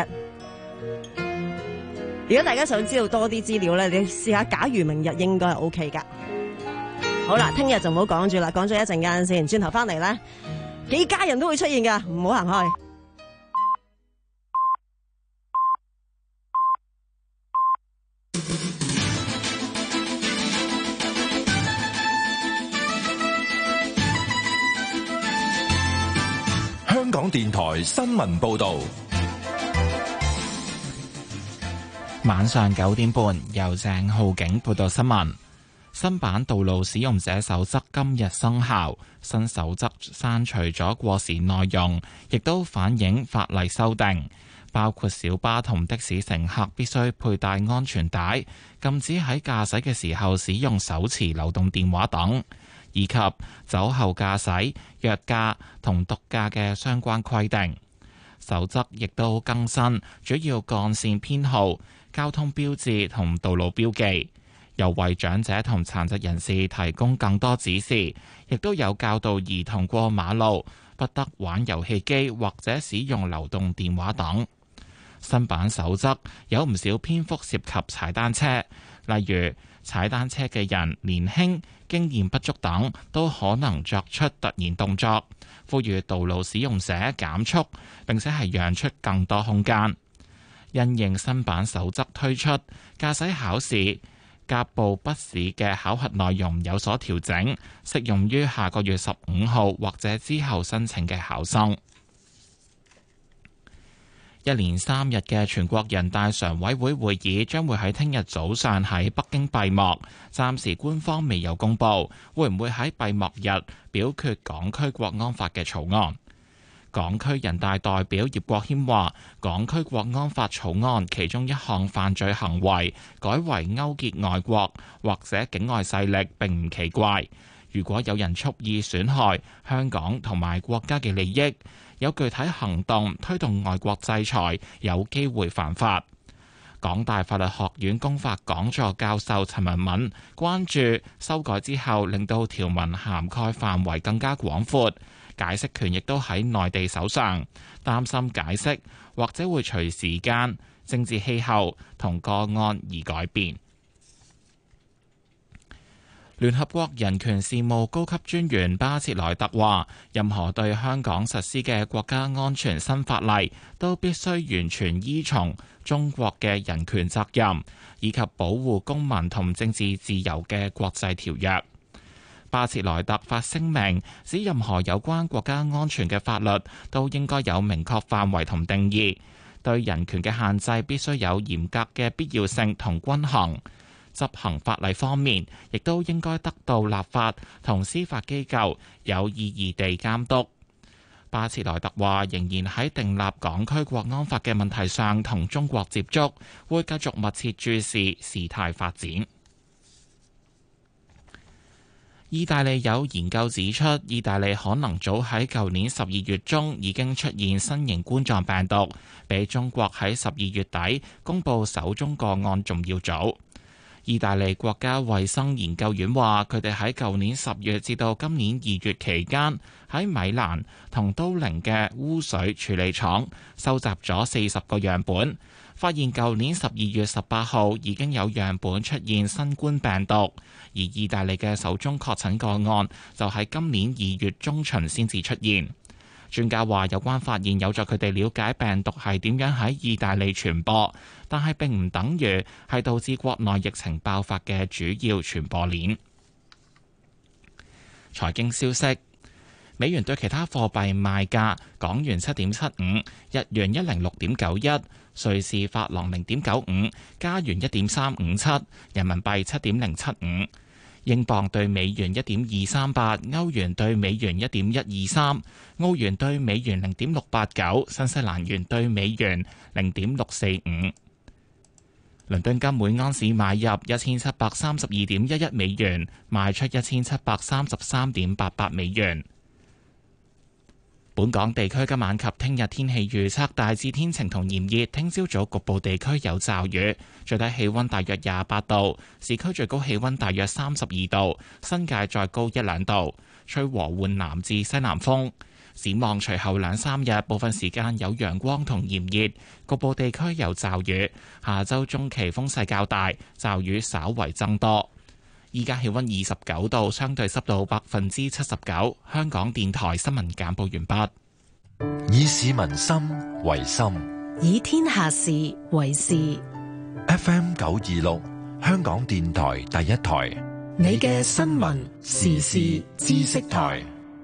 如果大家想知道多啲資料咧，你試下《假如明日》應該係 O K 噶。好啦，聽日就唔好講住啦，講咗一陣間先，轉頭翻嚟咧，幾家人都會出現噶，唔好行開。 香港電台新聞報道， 晚上九點半由鄭浩景報道新聞。新版道路使用者守則今日生效，新守則刪除咗過時內容，亦都反映法例修訂，包括小巴同的士乘客必須佩戴安全帶，禁止喺駕駛嘅時候使用手持流動電話等，以及酒後駕駛、藥駕同毒駕嘅相關規定。守則亦都更新主要幹線編號、交通標誌同道路標記，又為長者同殘疾人士提供更多指示，亦都有教導兒童過馬路不得玩遊戲機或者使用流動電話等。新版守則有唔少篇幅涉及踩單車，例如踩單車嘅人年輕、經驗不足等都可能作出突然動作，呼籲道路使用者減速，並且係讓出更多空間。因應新版守則推出，駕駛考試甲部筆試嘅考核內容有所調整，適用於下個月十五號或者之後申請嘅考生。一連三日嘅全國人大常委會會議將會喺聽日早上喺北京閉幕，暫時官方未有公布會唔會喺閉幕日表決港區國安法嘅草案。港區人大代表葉國謙話，港區國安法草案其中一項犯罪行為改為勾結外國或者境外勢力並唔奇怪，如果有人蓄意損害香港同埋國家嘅利益，有具體行動推動外國制裁，有機會犯法。港大法律學院公法講座教授陳文敏關注修改之後令到條文涵蓋範圍更加廣闊，解釋權亦都喺內地手上，擔心解釋或者會隨時間、政治氣候同個案而改變。聯合國人權事務高級專員巴切萊特話，任何對香港實施嘅國家安全新法例都必須完全依從中國嘅人權責任，以及保護公民同政治自由嘅國際條約。巴切萊特發聲明指，任何有關國家安全嘅法律都應該有明確範圍同定義，對人權嘅限制必須有嚴格嘅必要性同均衡。執行法例方面，亦都應該得到立法同司法機構有意義地監督。巴切萊特話，仍然喺訂立港區國安法嘅問題上同中國接觸，會繼續密切注視事態發展。意大利有研究指出，意大利可能早喺舊年十二月中已經出現新型冠狀病毒，比中國喺十二月底公佈首宗個案仲要早。意大利國家衛生研究院話，佢哋喺舊年十月至到今年二月期間，喺米蘭同都靈嘅污水處理廠收集咗四十個樣本，發現舊年十二月十八號已經有樣本出現新冠病毒，而意大利嘅首宗確診個案就喺今年二月中旬先至出現。專家話，有關發現有助佢哋了解病毒係點樣喺意大利傳播，但係並唔等於係導致國內疫情爆發嘅主要傳播鏈。財經消息：美元對其他貨幣賣價，港元七點七五，日元一零六點九一，瑞士法郎零點九五，加元一點三五七，人民幣七點零七五。英鎊對美元一點二三八，歐元對美元一點一二三，澳元對美元零點六八九，新西蘭元對美元零點六四五。倫敦金每安士買入一千七百三十二點一一美元，賣出一千七百三十三點八八美元。 本港地區今晚及聽日天氣預測大致天晴同炎熱，聽朝早局部地區有驟雨，最低氣溫大約廿八度，市區最高氣溫大約三十二度，新界再高一兩度，吹和緩南至西南風。展望隨後兩三日，部分時間有陽光同炎熱，局部地區有驟雨。下周中期風勢較大，驟雨稍為增多。依家氣溫二十九度，相對濕度百分之七十九。香港電台新聞簡報完畢。 以市民心為心， 以天下事為事。 F M 九二六，香港電台第一台， 你嘅新聞時事知識台。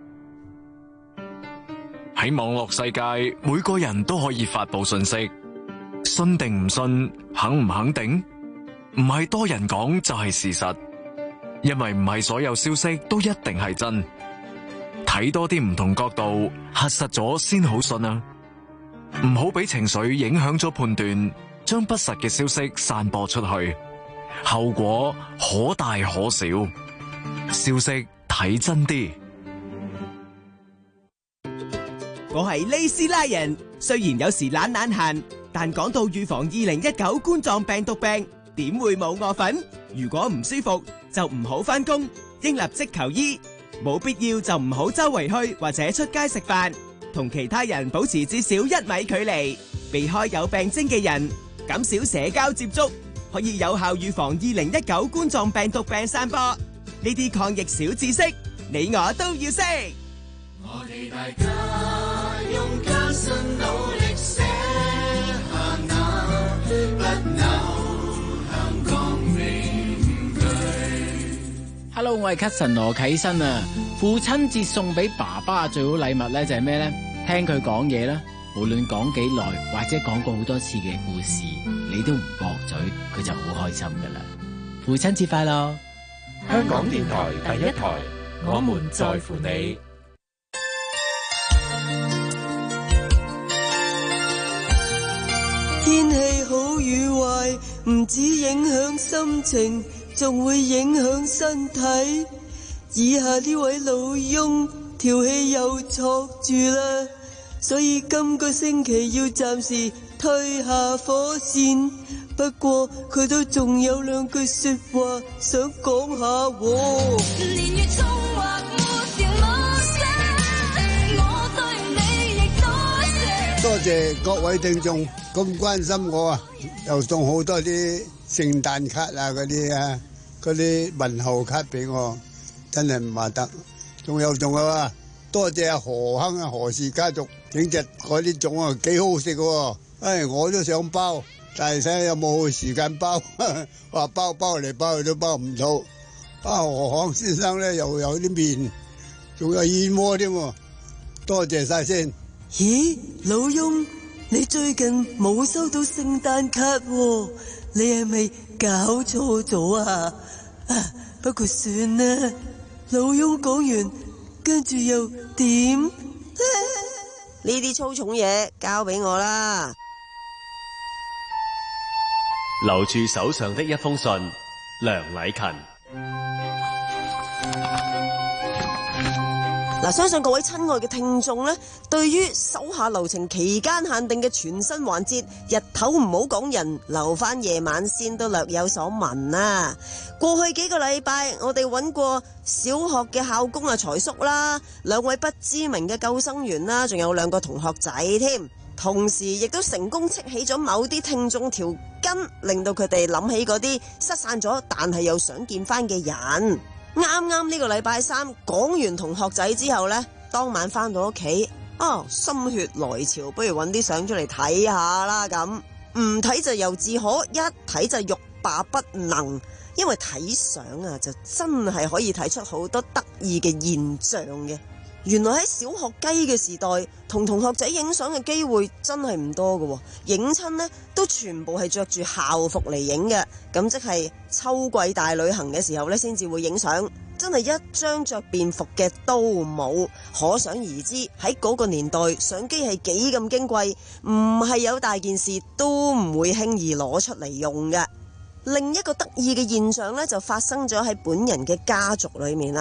喺網絡世界，每個人都可以發布信息，信定唔信，肯唔肯定，唔係多人講就係事實。因為唔係所有消息都一定係真，睇多啲唔同角度，核實咗先好信啊！唔好俾情緒影響咗判斷，將不實嘅消息散播出去，後果可大可小。消息睇真啲。 我係利斯拉人，雖然有時懶懶閒，但講到預防二零一九冠狀病毒病，點會冇我份？如果唔舒服，就唔好返工，應立即求醫。冇必要就唔好周圍去或者出街食飯，同其他人保持至少一米距離，避開有病徵嘅人，減少社交接觸，可以有效預防二零一九冠狀病毒病散播。呢啲抗疫小知識，你我都要識。 我哋大家用艱辛努力寫下那不朽香港名句。 Hello， 我係 Cuson 羅啟新啊！父親節送俾爸爸最好禮物咧就係咩咧？聽佢講嘢啦，無論講幾耐或者講過好多次嘅故事，你都唔駁嘴，佢就好開心噶啦！父親節快樂！ 香港電台第一台，我們在乎你。 天氣好與壞，唔止影響心情，仲會影響身體。以下呢位老翁條氣又挫住啦，所以今個星期要暫時退下火線。不過佢都仲有兩句說話想講下喎。年月縱或沒掉某些，我對你亦多謝。 多謝各位聽眾咁關心我啊，又送好多啲聖誕卡啊，嗰啲啊，嗰啲問候卡俾我，真係唔話得。仲有仲有啊，多謝阿何亨啊何氏家族整隻嗰啲粽啊，幾好食嘅。唉，我都想包，但係睇下有冇時間包。話包包嚟包去都包唔到。阿何亨先生咧又有啲麵，仲有燕窩添。多謝晒先。 咦，老翁？你最近冇收到聖誕卡喎，你係咪搞錯咗啊？啊，不過算啦，老翁講完，跟住又點？呢啲粗重嘢交俾我啦。 留住手上的一封信，梁禮勤。 嗱，相信各位親愛嘅聽眾呢，對於手下留情期間限定嘅全新環節，日頭唔好講人，留翻夜晚先都略有所聞啊！過去幾個禮拜，我哋揾過小學嘅校工啊財叔啦，兩位不知名嘅救生員啦，仲有兩個同學仔添，同時亦都成功戚起咗某啲聽眾條筋，令到佢哋諗起嗰啲失散咗但係又想見翻嘅人。啱啱呢個禮拜三講完同學仔之後呢，當晚翻到屋企，啊，心血來潮，不如揾啲相出嚟睇下啦咁。唔睇就由自可，一睇就欲罷不能。因為睇相啊，就真係可以睇出好多得意嘅現象嘅。原來喺小學雞嘅時代，同同學仔影相嘅機會真係唔多嘅，影親呢都全部係着住校服嚟影嘅，咁即係秋季大旅行嘅時候呢先至會影相，真係一張着便服嘅都冇，可想而知喺嗰個年代，相機係幾咁矜貴，唔係有大件事都唔會輕易攞出嚟用嘅。另一個得意嘅現象呢，就發生咗喺本人嘅家族裏面啦。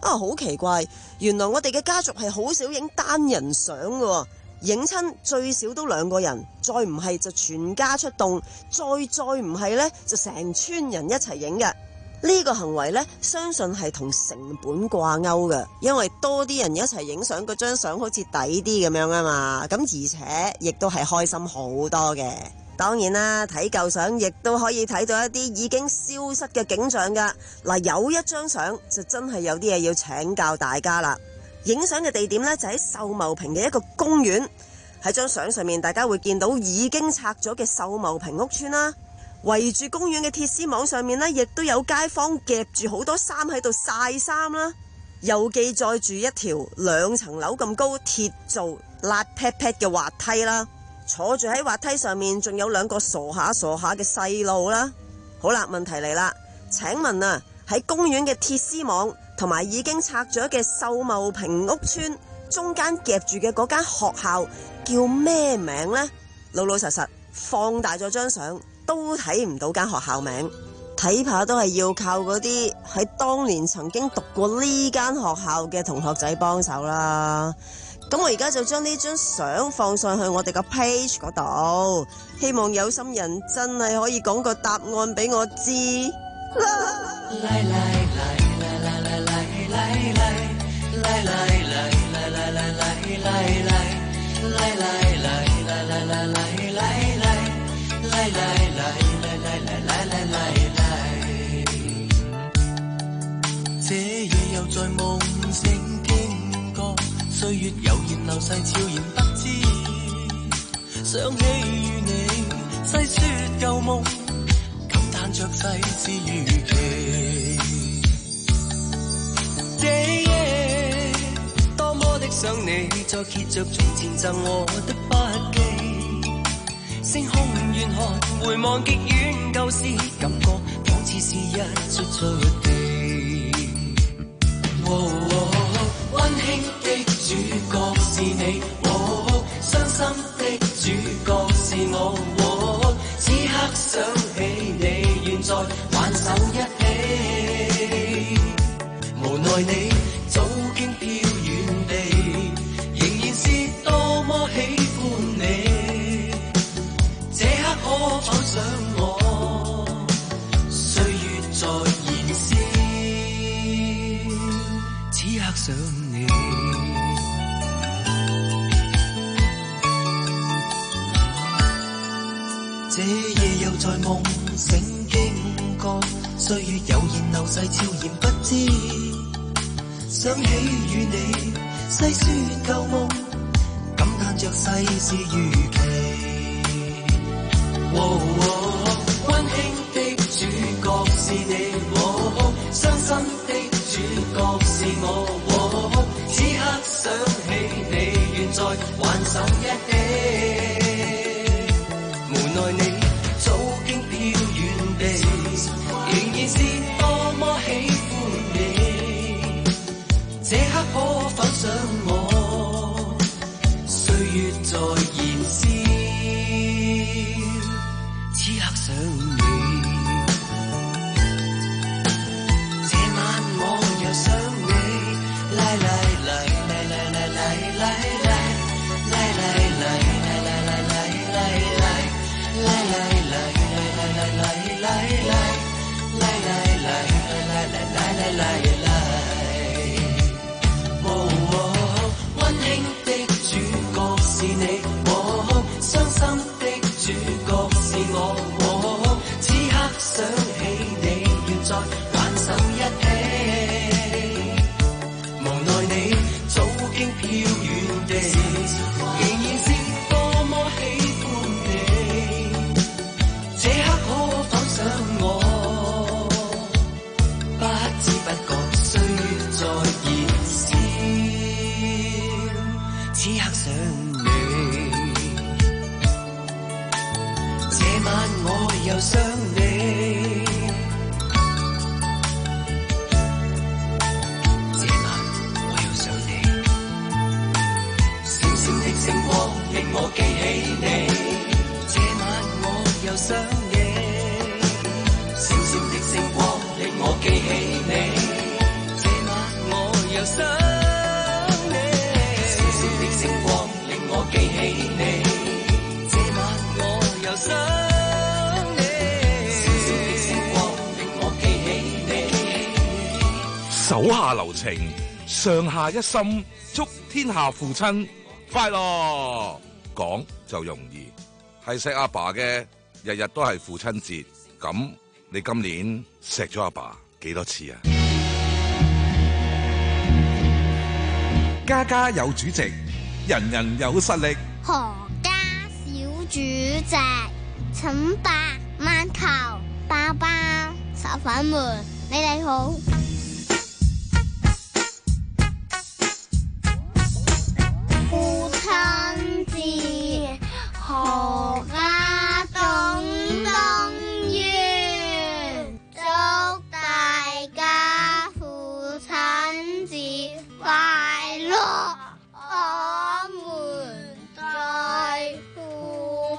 啊，好奇怪，原來我哋嘅家族係好少影單人相㗎，影親最少都兩個人，再唔係就全家出動，再再唔係呢，就成村人一齊影嘅。呢個行為呢，相信係同成本掛鈎嘅，因為多啲人一齊影相，嗰張相好似抵啲咁樣啊嘛。咁而且亦都係開心好多嘅。當然啦，睇舊相亦都可以睇到一啲已經消失嘅景象噶。嗱，有一張相就真係有啲嘢要請教大家啦。影相嘅地點呢，就喺秀茂坪嘅一個公園。喺張相上面，大家會見到已經拆咗嘅秀茂坪屋邨啦。圍住公園嘅鐵絲網上面呢，亦都有街坊夾住好多衫喺度曬衫啦。又記載住一條兩層樓咁高鐵做辣劈劈嘅滑梯啦。坐住喺滑梯上面，仲有兩個傻下傻下嘅細路啦。好啦，問題嚟啦，請問啊，喺公園嘅鐵絲網同埋已經拆咗嘅秀茂坪屋邨中間夾住嘅嗰間學校叫咩名呢？老老實實放大咗張相都睇唔到間學校名，睇怕都係要靠嗰啲喺當年曾經讀過呢間學校嘅同學仔幫手啦。咁我而家就將呢張相放上去我哋個 page 嗰度，希望有心人真係可以講個答案俾我知。 這夜又在夢醒經過，歲月悠然流逝，悄然不知。想起與你細說舊夢，感嘆着世事如棋。這夜多麼的想你，再揭着從前贈我的筆記。星空遠看，回望極遠舊事，感覺仿似是一出出戲。溫、哦哦、馨的主角是你，哦、傷心的主角是我，哦、此刻想起你，願再挽手一起。無奈你早經飄遠地，仍然是多麼喜歡你。這刻可否想我，歲月在燃燒，此刻想你。這夜又在夢醒經過，歲月悠然流逝，悄然不知。想起與你細說舊夢，感嘆着世事如棋。哦哦、溫馨的主角是你，哦、傷心的主角是我，哦、此刻想起你，願再挽手一起。無奈你早經飄遠地，仍然是多麼喜歡你。這刻可否想我，歲月在燃燒，此刻想你。這晚我又想你，來來來來來來來來來來來來來來來來。來來來來來來來來來來來來來來來，哦哦，溫馨的主角是你，哦，傷心的主角是我，哦，此刻想起你，願再挽手一起。無奈你早經飄遠地，仍然是多麼喜歡你。這刻可否想我，不知不覺歲月在燃燒，此刻想你。這晚我又想你，這晚我又想你。閃閃的星光令我記起你，這晚我又想你。閃閃的星光令我記起你，這晚我手下留情，上下一心，祝天下父親快樂。講就容易，係錫阿爸嘅，日日都係父親節。咁你今年錫咗阿爸幾多次啊？家家有主席，人人有實力。 何家小主席，請把饅頭、包包、手粉們，你哋好。父親節，何家總動員，祝大家父親節快樂。我們在乎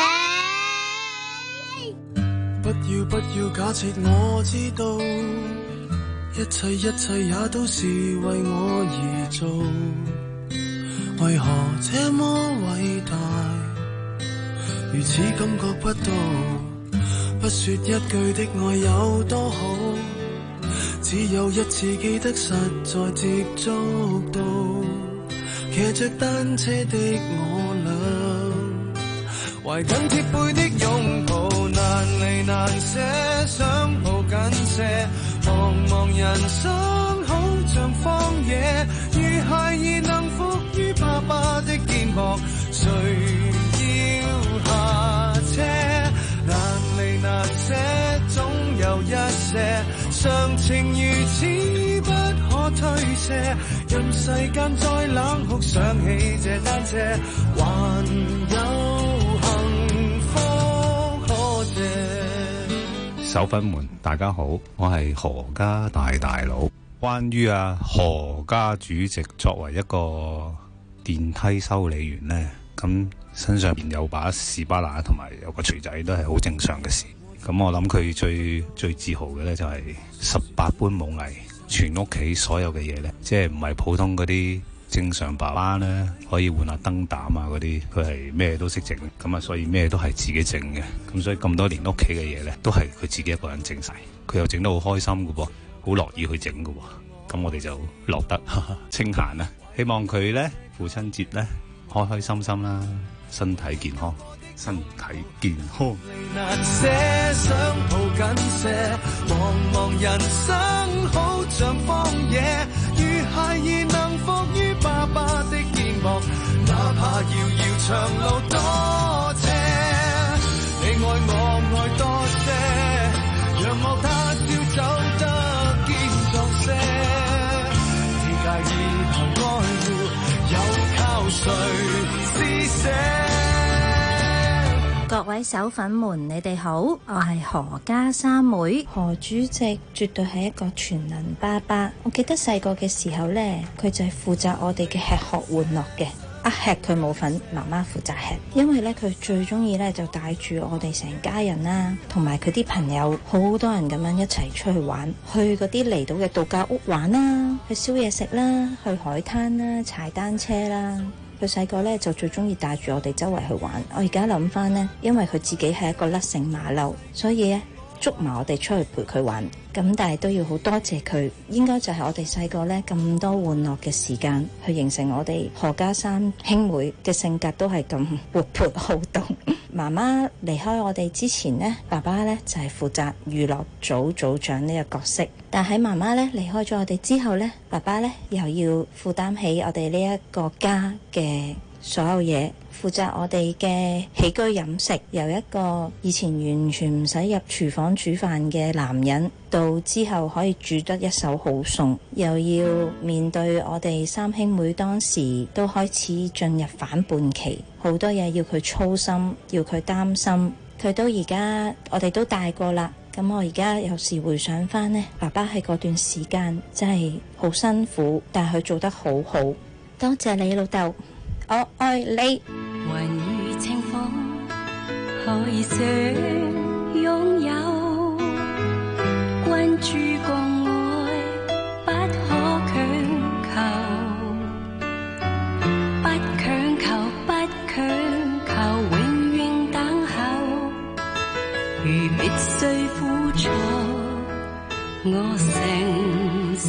你。 不要不要假設我知道，一切一切也都是為我而做。為何這麼偉大，如此感覺不到？不說一句的愛有多好，只有一次記得實在接觸到。騎着單車的我倆，懷緊貼背的擁抱，難離難捨，想抱緊些。茫茫人生好像荒野，如孩兒能伏於爸爸的肩膊，誰要下車？難離難捨，總有一些常情如此不可推卸。任世間再冷酷，想起這單車，還有幸福可借。 手粉們，大家好，我係何家大大佬。關於啊何家主席作為一個電梯修理員呢，咁身上邊有把士巴拿同埋有個錘仔都係好正常嘅事。咁我諗佢最最自豪嘅呢，就係十八般武藝，全屋企所有嘅嘢呢，即係唔係普通嗰啲正常爸爸呢可以換下燈膽啊嗰啲，佢係咩都識整，咁啊所以咩都係自己整嘅。咁所以咁多年屋企嘅嘢呢，都係佢自己一個人整晒，佢又整得好開心嘅噃，好樂意去整嘅喎。咁我哋就落得清閒啦。希望佢呢父親節呢開開心心啦，身體健康，身體健康。 難捨，想抱緊些，茫茫人生好像荒野，如孩兒能伏於爸爸的肩膊，哪怕遙遙長路多斜，你愛我愛多些，讓我他朝走得堅壯些，你介意憑愛護，又靠誰施捨？ 各位手粉們，你哋好，我係何家三妹。何主席絕對係一個全能爸爸。我記得細個嘅時候呢，佢就係負責我哋嘅吃喝玩樂嘅。啊，吃佢冇份，媽媽負責吃。因為呢，佢最中意呢就帶住我哋成家人啦，同埋佢啲朋友，好多人咁樣一齊出去玩，去嗰啲離島嘅度假屋玩啦，去燒嘢食啦，去海灘啦，踩單車啦。佢細個咧就最中意帶住我哋周圍去玩。我而家諗翻呢，因為佢自己係一個甩繩馬騮，所以咧捉埋我哋出去陪佢玩。咁但係都要好多謝佢，應該就係我哋細個咧咁多玩樂嘅時間，去形成我哋何家三兄妹嘅性格都係咁活潑好動。媽媽離開我哋之前呢，爸爸咧就係負責娛樂組組長呢個角色。但喺媽媽咧離開咗我哋之後咧，爸爸咧又要負擔起我哋呢一個家嘅所有嘢，負責我哋嘅起居飲食，由一個以前完全唔使入廚房煮飯嘅男人，到之後可以煮得一手好餸，又要面對我哋三兄妹當時都開始進入反叛期，好多嘢要佢操心，要佢擔心。佢都而家我哋都大個啦，咁我而家有時回想翻呢，爸爸喺嗰段時間真係好辛苦，但係佢做得好好。多謝你老豆，我愛你。 雲雨清風可想擁有，關注共愛不可強求，不強求不強求永遠等候，如必須苦楚， 我承受，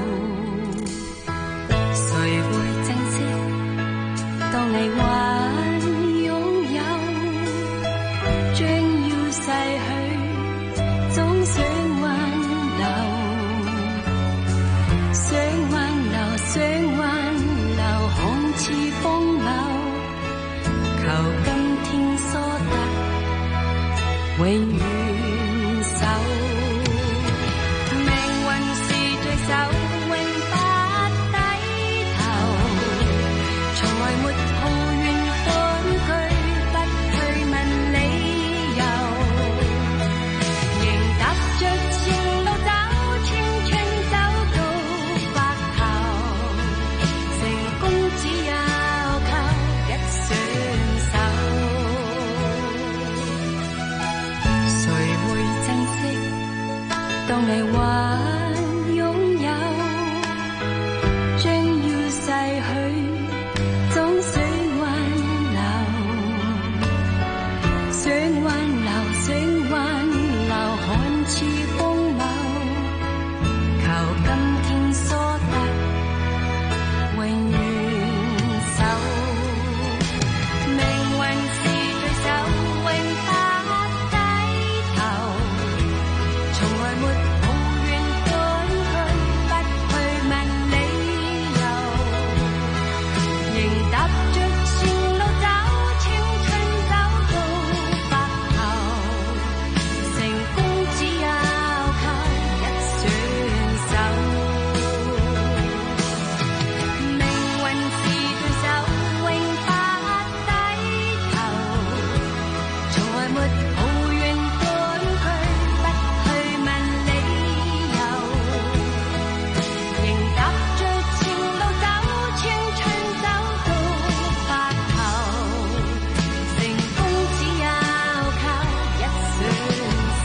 誰會珍惜當你還擁有，將要逝去總想挽留，想挽留想挽留看似荒謬，求今天所得永遠守，命運是對手永不低頭，從來沒抱怨反拒，不去問理由，仍踏着前路走，青春走到白頭，成功只有靠一雙手，誰會珍惜當你還擁有，將要逝去總想挽留，想挽留想挽留看似荒謬，求今天所得永遠守，命運是對手永不低頭，從來沒抱怨反拒，不去問理由，仍踏着前路走，青春走到白頭，成功只有靠一雙手，命運是對手永不低頭，從來沒抱怨反拒，不去問理由，仍踏着前路走，青春走到白頭，成功只有靠一雙手，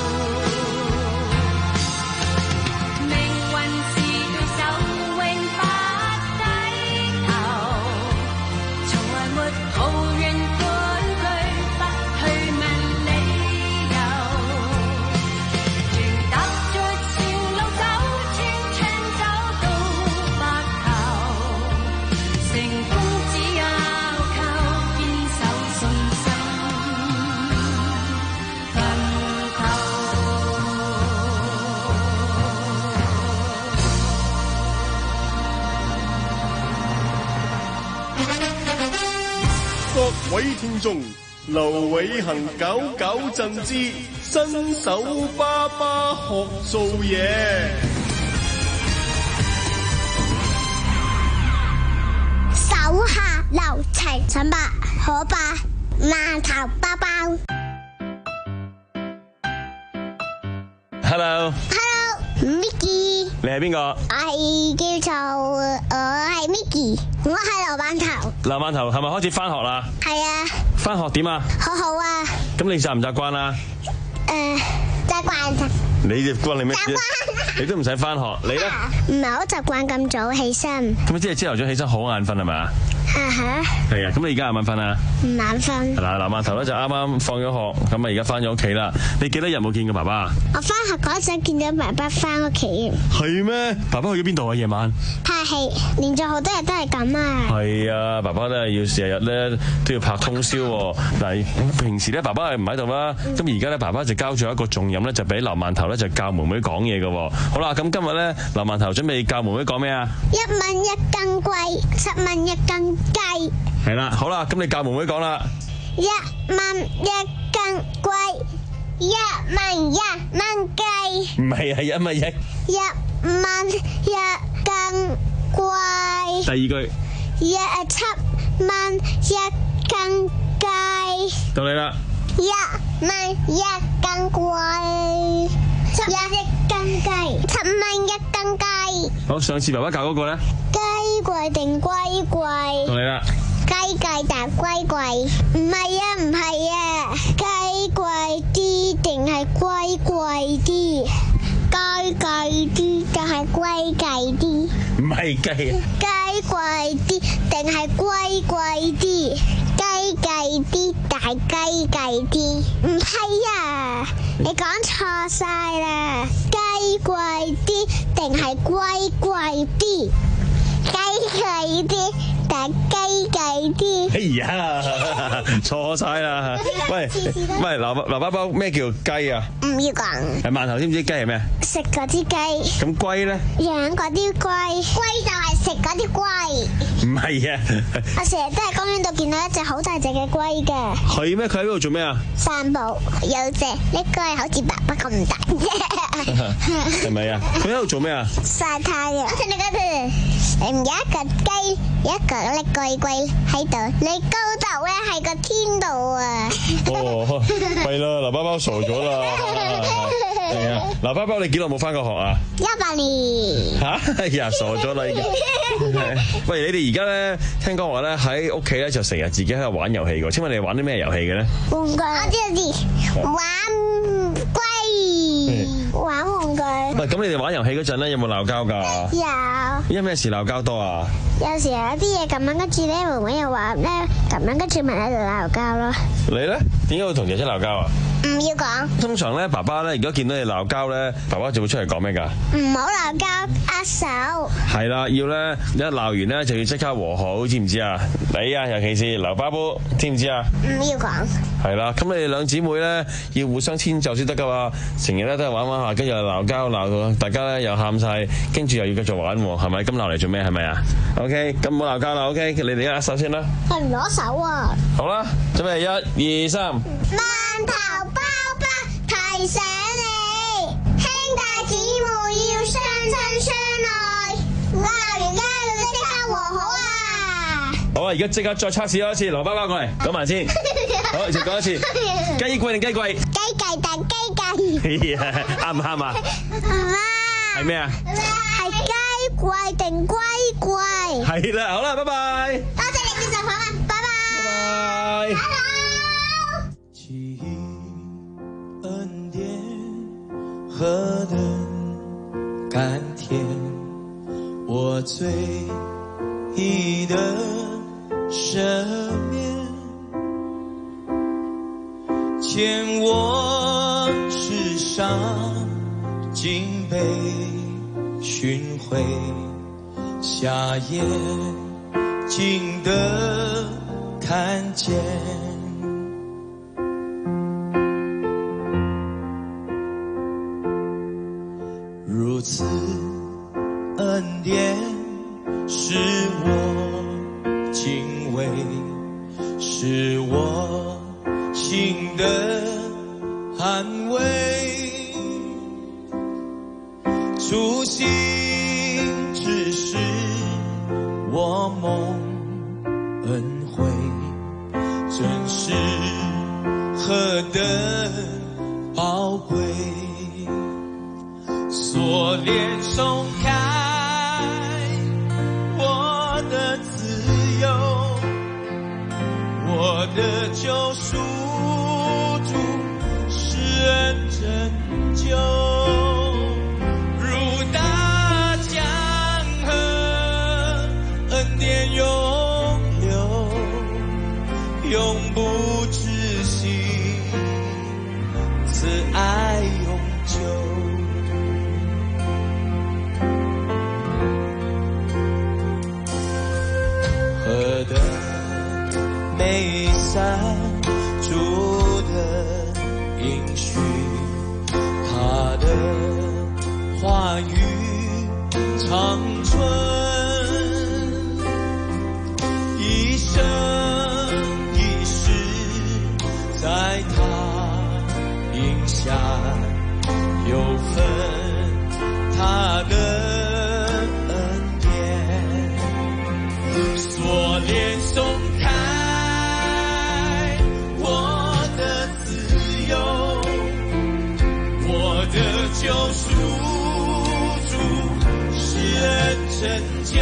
命運是對手永不低頭，從來沒抱怨反拒，不去問理由，仍踏着前路走，青春走到白頭，成功只有靠堅守信心奮鬥。 各位聽眾，劉偉恒搞搞震之新手爸爸學做嘢。 手下留情，陳伯可伯饅頭包包。 Hello， Hello，Micky， 你係邊個？ 我係叫做我係 Micky，我係劉饅頭。 劉饅頭係咪開始翻學啦？ 係啊， 翻學點啊？ 好好啊。 咁你習唔習慣啊？ 誒，習慣。 你習慣你咩？ 習慣。 你都唔使翻學，你咧？ 唔係好習慣咁早起身。 咁即係朝頭早起身好眼瞓係咪啊？ 啊哈。 係啊，咁你而家眼唔眼瞓啊？ 唔眼瞓。 嗱，劉饅頭咧就啱啱放咗學，咁啊而家翻咗屋企啦。你幾多日冇見過爸爸？ 我翻學嗰陣見到爸爸翻屋企。 係咩？爸爸去咗邊度啊？夜晚？ 拍戲，連續好多日都係咁啊。 係啊，爸爸都係要成日咧都要拍通宵喎。嗱，平時咧爸爸係唔喺度啦，咁而家咧爸爸就交咗一個重任咧，就俾劉饅頭咧就教妹妹講嘢嘅。好啦，咁今日咧劉饅頭準備教妹妹講咩啊？ 一蚊一斤龜，十蚊一斤雞。 係啦，好啦，咁你教妹妹講啦。 一蚊一斤龜，一蚊一蚊雞。 唔係，係一蚊一。 一蚊一斤龜。 第二句。 一七蚊一斤雞。 到你啦。 一蚊一斤龜，十一斤雞，七蚊一斤雞。 好，上次爸爸教嗰個咧。 雞貴定龜貴？ 到你啦。 雞貴定龜貴？唔係啊，唔係啊，雞貴啲定係龜貴啲？雞貴啲定係龜貴啲？ 唔係雞啊。 雞貴啲定係龜貴啲？雞貴貴啲，大雞貴啲。唔係啊，你講錯晒啦，雞貴啲定係龜貴啲？雞貴啲。大雞計啲， 哎呀，錯晒啦！喂，喂，劉劉包包，咩叫雞啊？ 唔要講。 係饅頭，知唔知雞係咩？ 食嗰啲雞。 咁龜咧？ 養嗰啲龜，龜就係食嗰啲龜。 唔係啊！ 我成日都喺公園度見到一隻好大隻嘅龜嘅。 係咩？佢喺邊度做咩啊？ 散步，有隻呢個係好似爸爸咁大。 係咪啊？佢喺度做咩啊？ 曬太陽。我聽你講佢，誒有一個雞，有一個。你貴貴喺度，你高度咧喺個天度啊！ 哦，係啦，劉包包傻咗啦，係啊，劉包包你幾耐冇翻過學啊？ 一百年。 吓，哎呀，傻咗啦已經。喂，你哋而家咧聽講話咧喺屋企咧就成日自己喺度玩遊戲嘅，請問你哋玩啲咩遊戲嘅咧？ 玩具，我知我知，玩龜，玩玩具。 喂，咁你哋玩遊戲嗰陣咧有冇鬧交噶？ 有。 因為咩事鬧交多啊？ 有時有啲嘢咁樣，跟住咧妹妹又話咧咁樣，跟住咪喺度鬧交咯。 你咧點解會同姐姐鬧交啊？ 唔要講。 通常咧，爸爸咧，如果見到你鬧交咧，爸爸就會出嚟講咩噶？ 唔好鬧交，握手。 係啦，要咧一鬧完咧就要即刻和好，知唔知啊？你啊，尤其是劉包包，知唔知啊？ 唔要講。 係啦，咁你哋兩姊妹咧要互相遷就先得噶嘛，成日咧都係玩玩下，跟住又鬧交鬧到大家咧又喊晒，跟住又要繼續玩，係咪？咁鬧嚟做咩？係咪啊 ？OK，咁唔好鬧交啦。OK，你哋握手先啦。 係唔攞手啊？ 好啦，準備一、二、三。 饅頭包包提醒你，兄弟姊妹要相親相愛，鬧完交要即刻和好啊！ 好啊，而家即刻再測試多一次，劉包包過嚟講埋先。好，再講一次，雞貴定雞貴？ 雞貴定雞貴？ 啱唔啱啊？ 唔啱。 係咩啊？ 係雞貴定龜貴？ 係啦，好啦，拜拜。 多謝你接受訪問，拜拜。 拜拜。 記憶恩典何等甘甜，我最意的赦免，欠我世上竟被尋回，下眼竟得看見。如此恩典使我敬畏，使我心的安慰，初心只是我蒙恩惠，真是何等宝貴，锁鏈鬆開我的自由，我的救贖主是恩拯救，如大江河，恩典永流，永不止息，慈愛永久。何等美善主的應許，他的話語長存，一生一世在他蔭下有份他的鎖鏈鬆開我的自由，我的救贖主是恩拯救，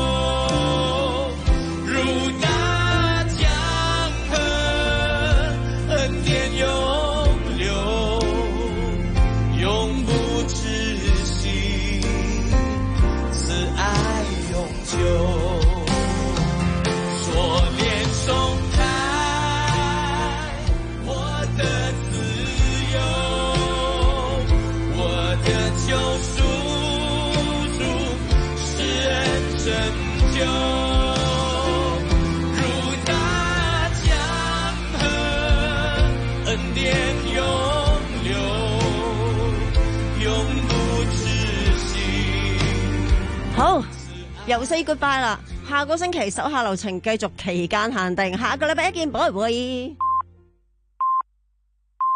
如大江河，恩典永流，永不止息，慈愛永久。鎖鏈鬆開又 say goodbye 啦。下個星期手下留情，繼續期間限定。下個禮拜一見，拜拜。